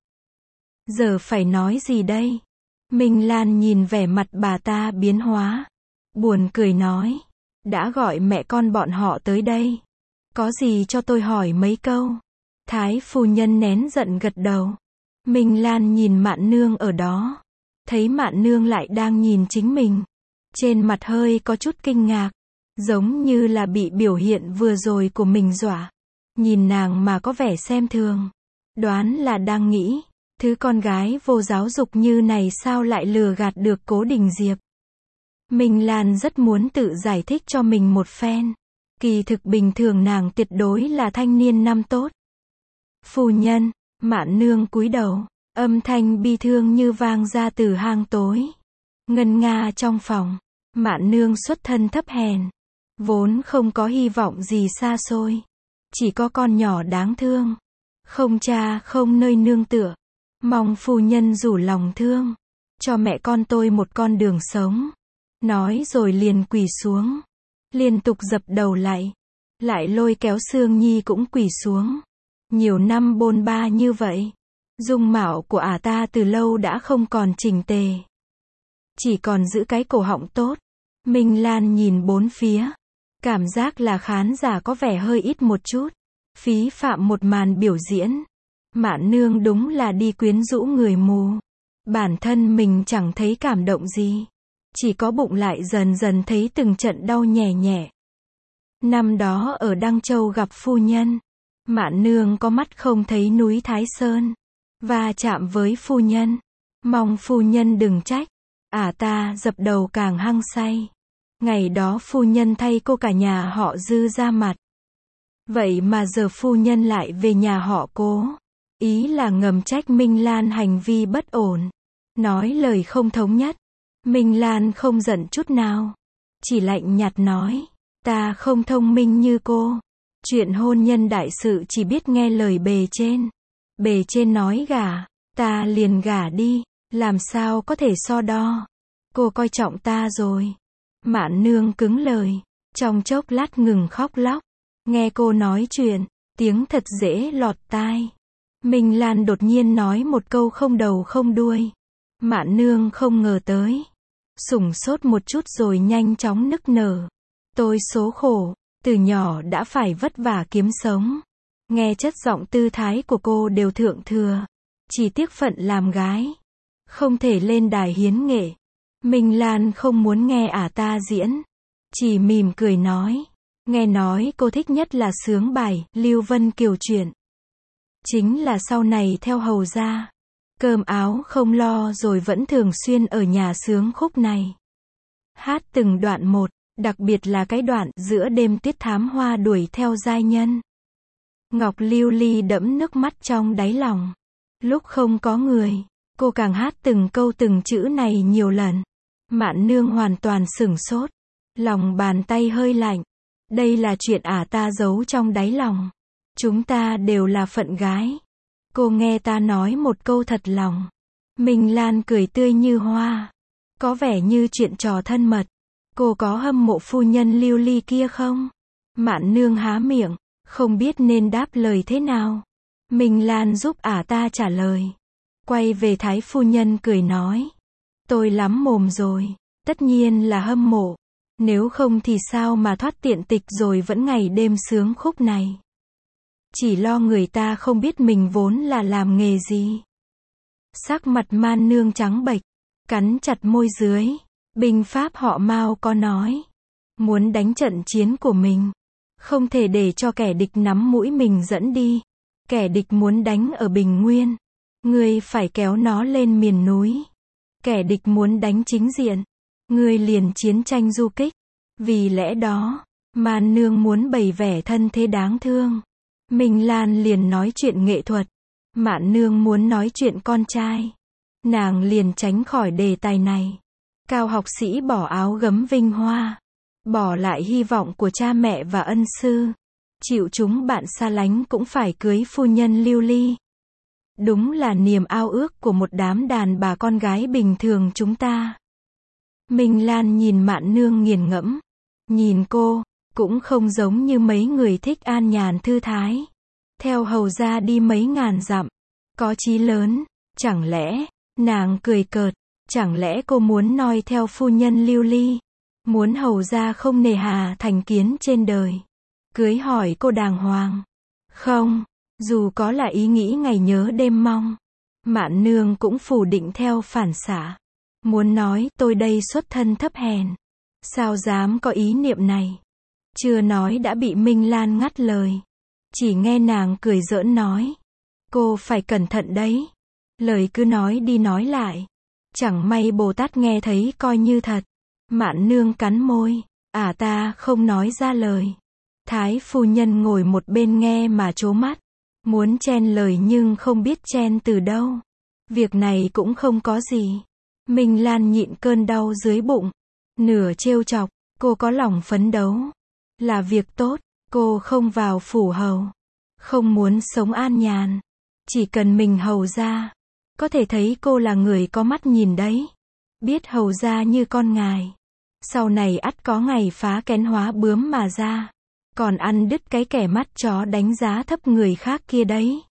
Giờ phải nói gì đây? Minh Lan nhìn vẻ mặt bà ta biến hóa. Buồn cười nói. Đã gọi mẹ con bọn họ tới đây. Có gì cho tôi hỏi mấy câu? Thái phu nhân nén giận gật đầu. Minh Lan nhìn Mạn nương ở đó. Thấy Mạn nương lại đang nhìn chính mình. Trên mặt hơi có chút kinh ngạc. Giống như là bị biểu hiện vừa rồi của mình dọa. Nhìn nàng mà có vẻ xem thường. Đoán là đang nghĩ. Thứ con gái vô giáo dục như này sao lại lừa gạt được Cố Đình Diệp. Minh Lan rất muốn tự giải thích cho mình một phen. Kỳ thực bình thường nàng tuyệt đối là thanh niên năm tốt. Phu nhân, Mạn nương cúi đầu, âm thanh bi thương như vang ra từ hang tối. Ngân nga trong phòng, Mạn nương xuất thân thấp hèn, vốn không có hy vọng gì xa xôi, chỉ có con nhỏ đáng thương, không cha không nơi nương tựa, mong phu nhân rủ lòng thương, cho mẹ con tôi một con đường sống. Nói rồi liền quỳ xuống, liên tục dập đầu lại, lại lôi kéo Sương Nhi cũng quỳ xuống. Nhiều năm bôn ba như vậy, dung mạo của ả ta từ lâu đã không còn chỉnh tề, chỉ còn giữ cái cổ họng tốt. Minh Lan nhìn bốn phía, cảm giác là khán giả có vẻ hơi ít một chút, phí phạm một màn biểu diễn. Mạn nương đúng là đi quyến rũ người mù, bản thân mình chẳng thấy cảm động gì, chỉ có bụng lại dần dần thấy từng trận đau nhè nhẹ. Năm đó ở Đăng Châu gặp phu nhân, Mạn nương có mắt không thấy núi Thái Sơn. Va chạm với phu nhân. Mong phu nhân đừng trách. Ả ta dập đầu càng hăng say. Ngày đó phu nhân thay cô cả nhà họ Dư ra mặt. Vậy mà giờ phu nhân lại về nhà họ Cố. Ý là ngầm trách Minh Lan hành vi bất ổn. Nói lời không thống nhất. Minh Lan không giận chút nào. Chỉ lạnh nhạt nói. Ta không thông minh như cô. Chuyện hôn nhân đại sự chỉ biết nghe lời bề trên. Bề trên nói gả. Ta liền gả đi. Làm sao có thể so đo. Cô coi trọng ta rồi. Mạn nương cứng lời. Trong chốc lát ngừng khóc lóc. Nghe cô nói chuyện. Tiếng thật dễ lọt tai. Minh Lan đột nhiên nói một câu không đầu không đuôi. Mạn nương không ngờ tới. Sửng sốt một chút rồi nhanh chóng nức nở. Tôi số khổ. Từ nhỏ đã phải vất vả kiếm sống. Nghe chất giọng tư thái của cô đều thượng thừa. Chỉ tiếc phận làm gái. Không thể lên đài hiến nghệ. Minh Lan không muốn nghe ả ta diễn. Chỉ mỉm cười nói. Nghe nói cô thích nhất là sướng bài Lưu Vân Kiều truyện. Chính là sau này theo hầu ra. Cơm áo không lo rồi vẫn thường xuyên ở nhà sướng khúc này. Hát từng đoạn một. Đặc biệt là cái đoạn giữa đêm tuyết thám hoa đuổi theo giai nhân. Ngọc Lưu Ly đẫm nước mắt trong đáy lòng. Lúc không có người, cô càng hát từng câu từng chữ này nhiều lần. Mạn nương hoàn toàn sửng sốt. Lòng bàn tay hơi lạnh. Đây là chuyện ả ta giấu trong đáy lòng. Chúng ta đều là phận gái. Cô nghe ta nói một câu thật lòng. Minh Lan cười tươi như hoa. Có vẻ như chuyện trò thân mật. Cô có hâm mộ phu nhân Lưu Ly kia không? Mạn nương há miệng, không biết nên đáp lời thế nào. Minh Lan giúp ả ta trả lời. Quay về thái phu nhân cười nói. Tôi lắm mồm rồi. Tất nhiên là hâm mộ. Nếu không thì sao mà thoát tiện tịch rồi vẫn ngày đêm sướng khúc này. Chỉ lo người ta không biết mình vốn là làm nghề gì. Sắc mặt man nương trắng bệch, cắn chặt môi dưới. Binh pháp họ Mao có nói. Muốn đánh trận chiến của mình. Không thể để cho kẻ địch nắm mũi mình dẫn đi. Kẻ địch muốn đánh ở Bình Nguyên. Ngươi phải kéo nó lên miền núi. Kẻ địch muốn đánh chính diện. Ngươi liền chiến tranh du kích. Vì lẽ đó, man nương muốn bày vẻ thân thế đáng thương. Minh Lan liền nói chuyện nghệ thuật. Mạn nương muốn nói chuyện con trai. Nàng liền tránh khỏi đề tài này. Cao học sĩ bỏ áo gấm vinh hoa. Bỏ lại hy vọng của cha mẹ và ân sư. Chịu chúng bạn xa lánh cũng phải cưới phu nhân Lưu Ly. Đúng là niềm ao ước của một đám đàn bà con gái bình thường chúng ta. Minh Lan nhìn Mạn nương nghiền ngẫm. Nhìn cô, cũng không giống như mấy người thích an nhàn thư thái. Theo hầu ra đi mấy ngàn dặm. Có chí lớn, chẳng lẽ, nàng cười cợt. Chẳng lẽ cô muốn noi theo phu nhân Lưu Ly? Muốn hầu ra không nề hà thành kiến trên đời? Cưới hỏi cô đàng hoàng. Không, dù có là ý nghĩ ngày nhớ đêm mong. Mạn nương cũng phủ định theo phản xạ. Muốn nói tôi đây xuất thân thấp hèn. Sao dám có ý niệm này? Chưa nói đã bị Minh Lan ngắt lời. Chỉ nghe nàng cười giỡn nói. Cô phải cẩn thận đấy. Lời cứ nói đi nói lại. Chẳng may Bồ Tát nghe thấy coi như thật. Mạn nương cắn môi. Ả ta không nói ra lời. Thái phu nhân ngồi một bên nghe mà trố mắt. Muốn chen lời nhưng không biết chen từ đâu. Việc này cũng không có gì. Minh Lan nhịn cơn đau dưới bụng. Nửa trêu chọc. Cô có lòng phấn đấu. Là việc tốt. Cô không vào phủ hầu. Không muốn sống an nhàn. Chỉ cần mình hầu ra. Có thể thấy cô là người có mắt nhìn đấy. Biết hầu ra như con ngài. Sau này ắt có ngày phá kén hóa bướm mà ra. Còn ăn đứt cái kẻ mắt chó đánh giá thấp người khác kia đấy.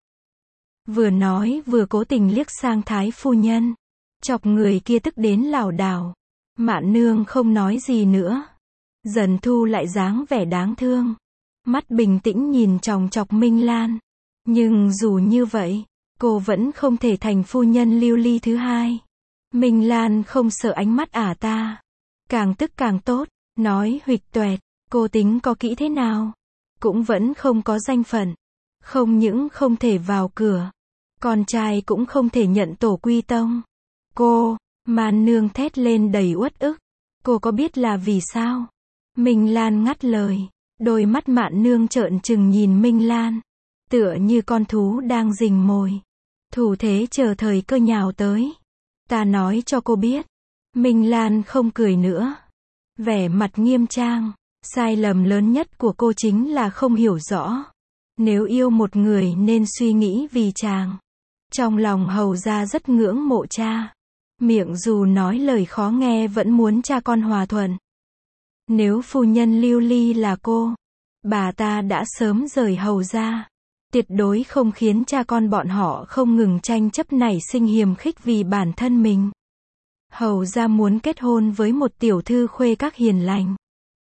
Vừa nói vừa cố tình liếc sang thái phu nhân. Chọc người kia tức đến lảo đảo. Mạn nương không nói gì nữa. Dần thu lại dáng vẻ đáng thương. Mắt bình tĩnh nhìn chòng chọc Minh Lan. Nhưng dù như vậy, cô vẫn không thể thành phu nhân Lưu Ly thứ hai. Minh Lan không sợ ánh mắt ả ta. Càng tức càng tốt, nói huỵch toẹt, cô tính có kỹ thế nào? Cũng vẫn không có danh phận. Không những không thể vào cửa, con trai cũng không thể nhận tổ quy tông. Cô, Mạn Nương thét lên đầy uất ức. Cô có biết là vì sao? Minh Lan ngắt lời. Đôi mắt Mạn Nương trợn trừng nhìn Minh Lan, tựa như con thú đang rình mồi, thủ thế chờ thời cơ nhào tới. Ta nói cho cô biết. Minh Lan không cười nữa, vẻ mặt nghiêm trang. Sai lầm lớn nhất của cô chính là không hiểu rõ. Nếu yêu một người nên suy nghĩ vì chàng. Trong lòng hầu ra rất ngưỡng mộ cha. Miệng dù nói lời khó nghe vẫn muốn cha con hòa thuận. Nếu phu nhân Lưu Ly là cô, bà ta đã sớm rời hầu ra. Tuyệt đối không khiến cha con bọn họ không ngừng tranh chấp nảy sinh hiềm khích vì bản thân mình. Hầu ra muốn kết hôn với một tiểu thư khuê các hiền lành.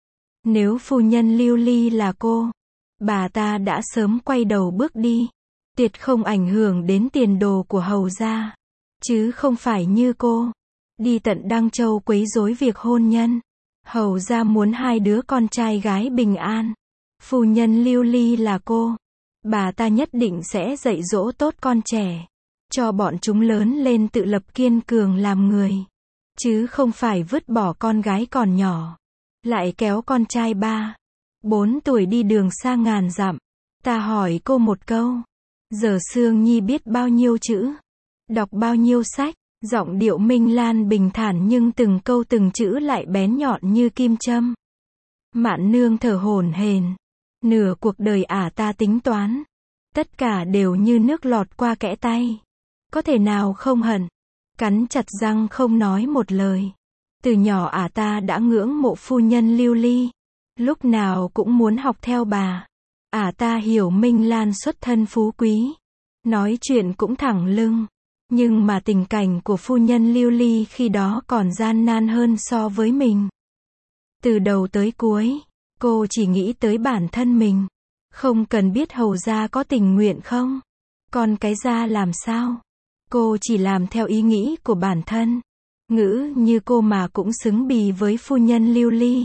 Nếu phu nhân Lưu Ly là cô, bà ta đã sớm quay đầu bước đi. Tuyệt không ảnh hưởng đến tiền đồ của hầu gia. Chứ không phải như cô, đi tận Đăng Châu quấy rối việc hôn nhân. Hầu gia muốn hai đứa con trai gái bình an. Phu nhân Lưu Ly là cô, bà ta nhất định sẽ dạy dỗ tốt con trẻ, cho bọn chúng lớn lên tự lập kiên cường làm người. Chứ không phải vứt bỏ con gái còn nhỏ, lại kéo con trai ba, bốn tuổi đi đường xa ngàn dặm. Ta hỏi cô một câu, giờ Sương Nhi biết bao nhiêu chữ, đọc bao nhiêu sách? Giọng điệu Minh Lan bình thản nhưng từng câu từng chữ lại bén nhọn như kim châm. Mạn Nương thở hổn hển. Nửa cuộc đời ả ta tính toán, tất cả đều như nước lọt qua kẽ tay. Có thể nào không hận? Cắn chặt răng không nói một lời. Từ nhỏ ả ta đã ngưỡng mộ phu nhân Lưu Ly, lúc nào cũng muốn học theo bà. Ả ta hiểu Minh Lan xuất thân phú quý, nói chuyện cũng thẳng lưng. Nhưng mà tình cảnh của phu nhân Lưu Ly khi đó còn gian nan hơn so với mình. Từ đầu tới cuối, cô chỉ nghĩ tới bản thân mình. Không cần biết hầu gia có tình nguyện không. Còn cái gia làm sao? Cô chỉ làm theo ý nghĩ của bản thân. Ngữ như cô mà cũng xứng bì với phu nhân Lưu Ly.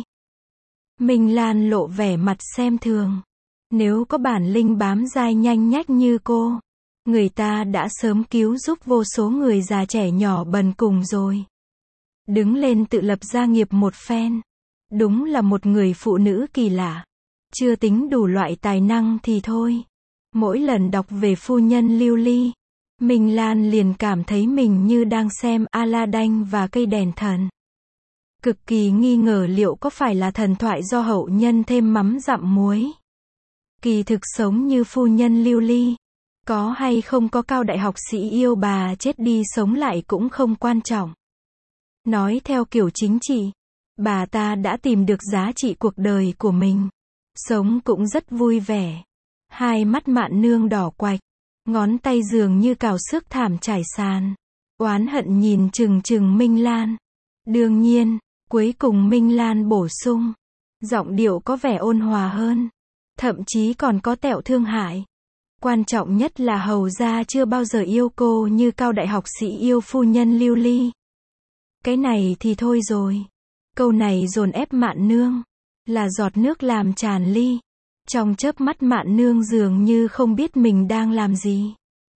Minh Lan lộ vẻ mặt xem thường. Nếu có bản lĩnh bám dai nhanh nhách như cô, người ta đã sớm cứu giúp vô số người già trẻ nhỏ bần cùng rồi. Đứng lên tự lập gia nghiệp một phen. Đúng là một người phụ nữ kỳ lạ. Chưa tính đủ loại tài năng thì thôi. Mỗi lần đọc về phu nhân Lưu Ly, Minh Lan liền cảm thấy mình như đang xem Aladdin và cây đèn thần. Cực kỳ nghi ngờ liệu có phải là thần thoại do hậu nhân thêm mắm dặm muối. Kỳ thực sống như phu nhân Lưu Ly, có hay không có cao đại học sĩ yêu bà chết đi sống lại cũng không quan trọng. Nói theo kiểu chính trị, bà ta đã tìm được giá trị cuộc đời của mình. Sống cũng rất vui vẻ. Hai mắt Mạn Nương đỏ quạch, ngón tay dường như cào xước thảm trải sàn. Oán hận nhìn chừng chừng Minh Lan. Đương nhiên, cuối cùng Minh Lan bổ sung. Giọng điệu có vẻ ôn hòa hơn. Thậm chí còn có tẹo thương hại. Quan trọng nhất là hầu gia chưa bao giờ yêu cô như cao đại học sĩ yêu phu nhân Lưu Ly. Cái này thì thôi rồi. Câu này dồn ép Mạn Nương, là giọt nước làm tràn ly. Trong chớp mắt Mạn Nương dường như không biết mình đang làm gì.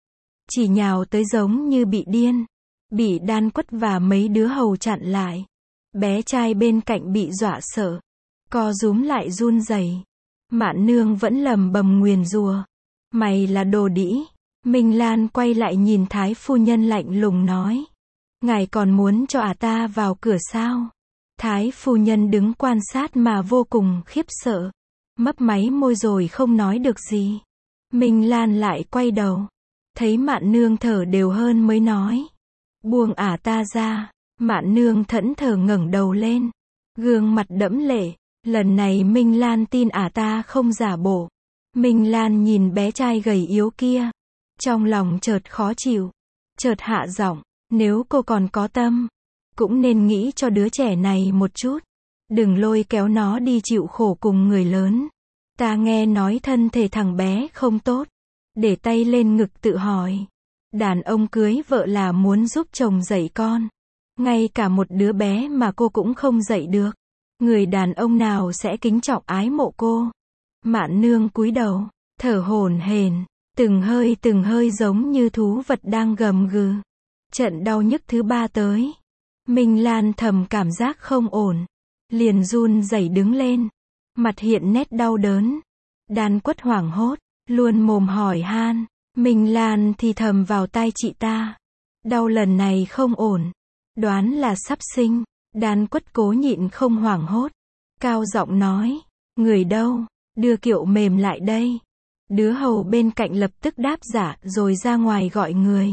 Chỉ nhào tới giống như bị điên. Bị Đan Quất và mấy đứa hầu chặn lại. Bé trai bên cạnh bị dọa sợ, co rúm lại run rẩy. Mạn Nương vẫn lầm bầm nguyền rủa. Mày là đồ đĩ. Minh Lan quay lại nhìn Thái phu nhân lạnh lùng nói. Ngài còn muốn cho ả ta vào cửa sao? Thái phu nhân đứng quan sát mà vô cùng khiếp sợ. Mấp máy môi rồi không nói được gì. Minh Lan lại quay đầu. Thấy Mạn Nương thở đều hơn mới nói. Buông ả ta ra. Mạn Nương thẫn thờ ngẩng đầu lên. Gương mặt đẫm lệ. Lần này Minh Lan tin ả ta không giả bộ. Minh Lan nhìn bé trai gầy yếu kia. Trong lòng chợt khó chịu. Chợt hạ giọng. Nếu cô còn có tâm, cũng nên nghĩ cho đứa trẻ này một chút. Đừng lôi kéo nó đi chịu khổ cùng người lớn. Ta nghe nói thân thể thằng bé không tốt. Để tay lên ngực tự hỏi. Đàn ông cưới vợ là muốn giúp chồng dạy con. Ngay cả một đứa bé mà cô cũng không dạy được. Người đàn ông nào sẽ kính trọng ái mộ cô? Mạn Nương cúi đầu. thở hổn hển, từng hơi từng hơi giống như thú vật đang gầm gừ. Trận đau nhức thứ ba tới. Minh Lan thầm cảm giác không ổn, liền run rẩy đứng lên, mặt hiện nét đau đớn. Đan Quất hoảng hốt, luôn mồm hỏi han. Minh Lan thì thầm vào tai chị ta, đau lần này không ổn, đoán là sắp sinh. Đan Quất cố nhịn không hoảng hốt, cao giọng nói, người đâu, đưa kiệu mềm lại đây. Đứa hầu bên cạnh lập tức đáp dạ rồi ra ngoài gọi người.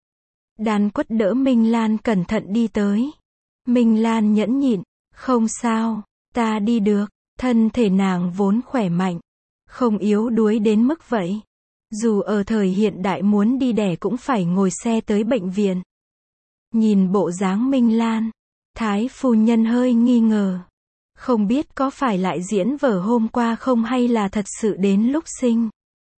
Đan Quất đỡ Minh Lan cẩn thận đi tới. Minh Lan nhẫn nhịn, không sao, ta đi được. Thân thể nàng vốn khỏe mạnh, không yếu đuối đến mức vậy. Dù ở thời hiện đại muốn đi đẻ cũng phải ngồi xe tới bệnh viện. Nhìn bộ dáng Minh Lan, Thái phu nhân hơi nghi ngờ. Không biết có phải lại diễn vở hôm qua không hay là thật sự đến lúc sinh.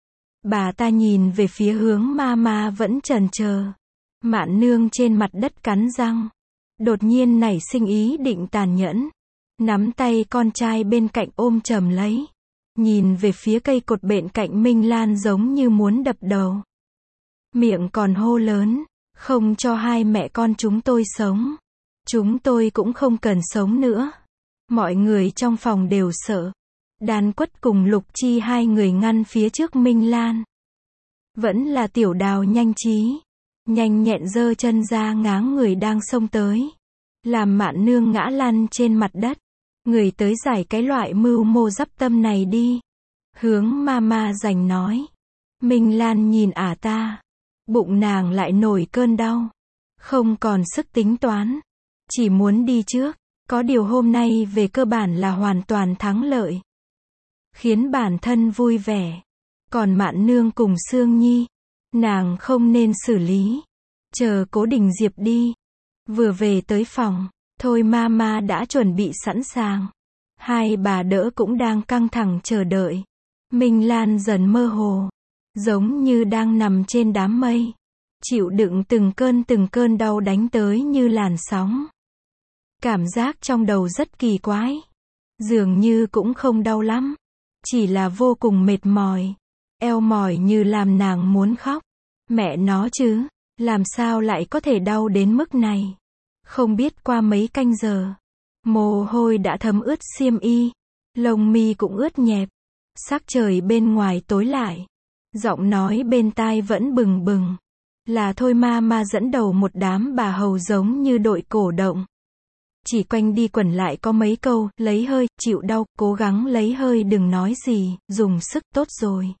Bà ta nhìn về phía hướng Mama vẫn chần chờ. Mạn Nương trên mặt đất cắn răng, đột nhiên nảy sinh ý định tàn nhẫn, nắm tay con trai bên cạnh ôm chầm lấy, nhìn về phía cây cột bên cạnh Minh Lan giống như muốn đập đầu. Miệng còn hô lớn, không cho hai mẹ con chúng tôi sống. Chúng tôi cũng không cần sống nữa. Mọi người trong phòng đều sợ. Đan Quất cùng Lục Chi hai người ngăn phía trước Minh Lan. Vẫn là Tiểu Đào nhanh trí, nhanh nhẹn giơ chân ra ngáng người đang xông tới, làm Mạn Nương ngã lăn trên mặt đất. Người tới giải cái loại mưu mô dắp tâm này đi. Hướng Mama rành nói. Minh Lan nhìn ả ta, bụng nàng lại nổi cơn đau, không còn sức tính toán, chỉ muốn đi trước. Có điều hôm nay về cơ bản là hoàn toàn thắng lợi, khiến bản thân vui vẻ. Còn Mạn Nương cùng Sương Nhi, nàng không nên xử lý, chờ Cố Đình Diệp đi. Vừa về tới phòng, Thôi Mama đã chuẩn bị sẵn sàng. Hai bà đỡ cũng đang căng thẳng chờ đợi. Minh Lan dần mơ hồ, giống như đang nằm trên đám mây, chịu đựng từng cơn từng cơn đau đánh tới như làn sóng. Cảm giác trong đầu rất kỳ quái, dường như cũng không đau lắm, chỉ là vô cùng mệt mỏi, eo mỏi như làm nàng muốn khóc. Mẹ nó chứ, làm sao lại có thể đau đến mức này. Không biết qua mấy canh giờ, mồ hôi đã thấm ướt xiêm y, lông mi cũng ướt nhẹp, sắc trời bên ngoài tối lại, giọng nói bên tai vẫn bừng bừng. Là Thôi Mama dẫn đầu một đám bà hầu giống như đội cổ động, chỉ quanh đi quẩn lại có mấy câu, lấy hơi, chịu đau, cố gắng lấy hơi, đừng nói gì, dùng sức, tốt rồi.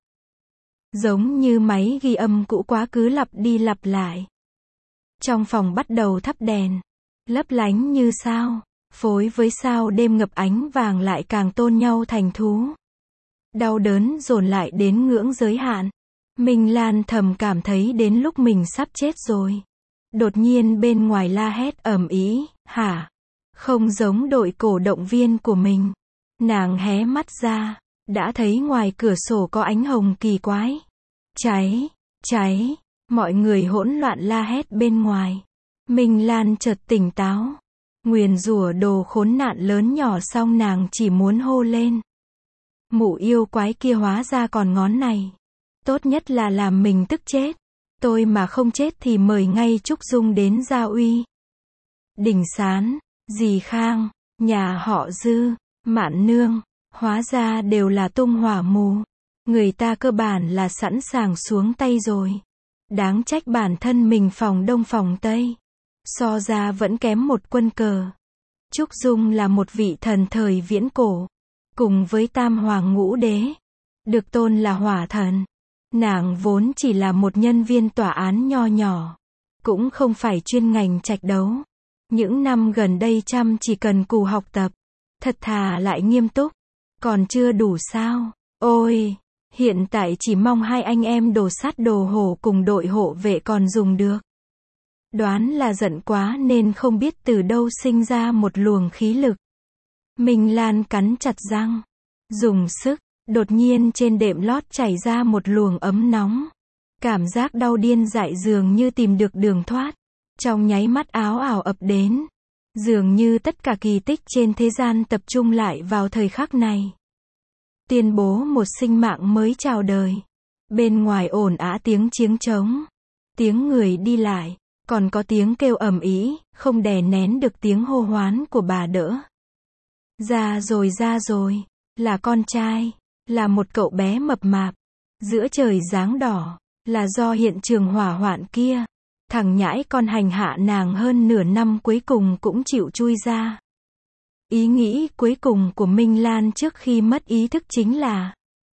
Giống như máy ghi âm cũ quá cứ lặp đi lặp lại. Trong phòng bắt đầu thắp đèn, lấp lánh như sao, phối với sao đêm ngập ánh vàng lại càng tôn nhau thành thú. Đau đớn dồn lại đến ngưỡng giới hạn. Minh Lan thầm cảm thấy đến lúc mình sắp chết rồi. Đột nhiên bên ngoài la hét ầm ĩ, hả? Không giống đội cổ động viên của mình. Nàng hé mắt ra, đã thấy ngoài cửa sổ có ánh hồng kỳ quái. Cháy, cháy, mọi người hỗn loạn la hét bên ngoài. Minh Lan chợt tỉnh táo. Nguyền rủa đồ khốn nạn lớn nhỏ xong nàng chỉ muốn hô lên. Mụ yêu quái kia hóa ra còn ngón này. Tốt nhất là làm mình tức chết. Tôi mà không chết thì mời ngay Trúc Dung đến gia uy. Đình Sán, dì Khang, nhà họ Dư, Mạn Nương, hóa ra đều là tung hỏa mù. Người ta cơ bản là sẵn sàng xuống tay rồi. Đáng trách bản thân mình phòng đông phòng tây, so ra vẫn kém một quân cờ. Trúc Dung là một vị thần thời viễn cổ, cùng với Tam Hoàng Ngũ Đế, được tôn là hỏa thần. Nàng vốn chỉ là một nhân viên tòa án nho nhỏ, cũng không phải chuyên ngành trạch đấu. Những năm gần đây chăm chỉ cần cù học tập, thật thà lại nghiêm túc. Còn chưa đủ sao? Ôi, hiện tại chỉ mong hai anh em đồ sắt đồ hổ cùng đội hộ vệ còn dùng được. Đoán là giận quá nên không biết từ đâu sinh ra một luồng khí lực. Minh Lan cắn chặt răng, dùng sức, đột nhiên trên đệm lót chảy ra một luồng ấm nóng. Cảm giác đau điên dại dường như tìm được đường thoát. Trong nháy mắt áo ảo ập đến. Dường như tất cả kỳ tích trên thế gian tập trung lại vào thời khắc này. tuyên bố một sinh mạng mới chào đời. Bên ngoài ồn ào tiếng chiêng trống, tiếng người đi lại, còn có tiếng kêu ầm ĩ, không đè nén được tiếng hô hoán của bà đỡ. Ra rồi ra rồi, là con trai, là một cậu bé mập mạp, giữa trời giáng đỏ, là do hiện trường hỏa hoạn kia. Thằng nhãi con hành hạ nàng hơn nửa năm cuối cùng cũng chịu chui ra. Ý nghĩ cuối cùng của Minh Lan trước khi mất ý thức chính là: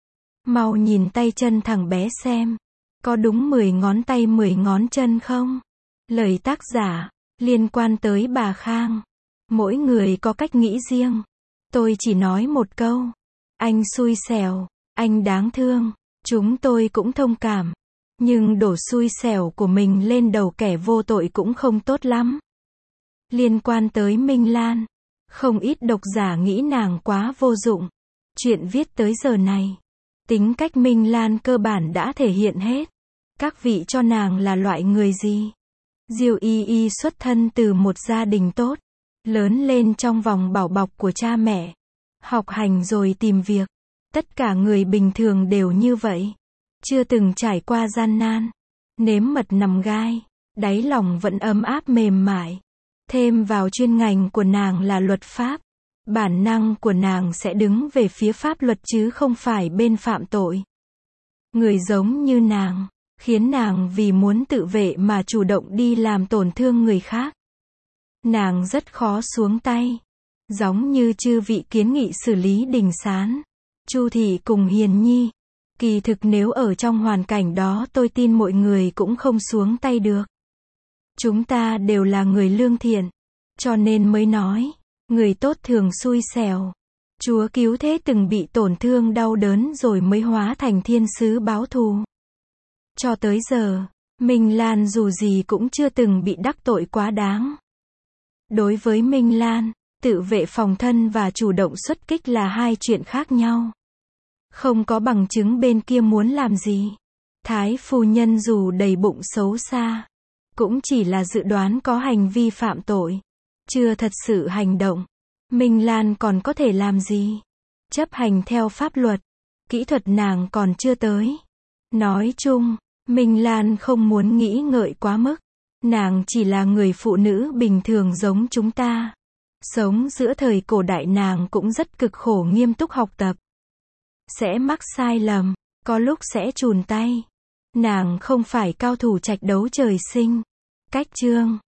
mau nhìn tay chân thằng bé xem, có đúng mười ngón tay mười ngón chân không? Lời tác giả, liên quan tới bà Khang. Mỗi người có cách nghĩ riêng. Tôi chỉ nói một câu. Anh xui xẻo, anh đáng thương, chúng tôi cũng thông cảm. Nhưng đổ xui xẻo của mình lên đầu kẻ vô tội cũng không tốt lắm. Liên quan tới Minh Lan, không ít độc giả nghĩ nàng quá vô dụng. Chuyện viết tới giờ này, tính cách Minh Lan cơ bản đã thể hiện hết. Các vị cho nàng là loại người gì? Diêu Y Y xuất thân từ một gia đình tốt, lớn lên trong vòng bảo bọc của cha mẹ, học hành rồi tìm việc. Tất cả người bình thường đều như vậy, chưa từng trải qua gian nan, nếm mật nằm gai, đáy lòng vẫn ấm áp mềm mại. Thêm vào chuyên ngành của nàng là luật pháp, bản năng của nàng sẽ đứng về phía pháp luật chứ không phải bên phạm tội. Người giống như nàng, khiến nàng vì muốn tự vệ mà chủ động đi làm tổn thương người khác. Nàng rất khó xuống tay, giống như chư vị kiến nghị xử lý Đình Sán, Chu Thị cùng Hiền Nhi. Kỳ thực nếu ở trong hoàn cảnh đó tôi tin mọi người cũng không xuống tay được. Chúng ta đều là người lương thiện, cho nên mới nói, người tốt thường xui xẻo. Chúa cứu thế từng bị tổn thương đau đớn rồi mới hóa thành thiên sứ báo thù. Cho tới giờ, Minh Lan dù gì cũng chưa từng bị đắc tội quá đáng. Đối với Minh Lan, tự vệ phòng thân và chủ động xuất kích là hai chuyện khác nhau. Không có bằng chứng bên kia muốn làm gì. Thái phu nhân dù đầy bụng xấu xa, cũng chỉ là dự đoán có hành vi phạm tội, chưa thật sự hành động. Minh Lan còn có thể làm gì? Chấp hành theo pháp luật. Kỹ thuật nàng còn chưa tới. Nói chung, Minh Lan không muốn nghĩ ngợi quá mức. Nàng chỉ là người phụ nữ bình thường giống chúng ta. Sống giữa thời cổ đại nàng cũng rất cực khổ nghiêm túc học tập. Sẽ mắc sai lầm, có lúc sẽ chùn tay. Nàng không phải cao thủ trạch đấu trời sinh. Cách chương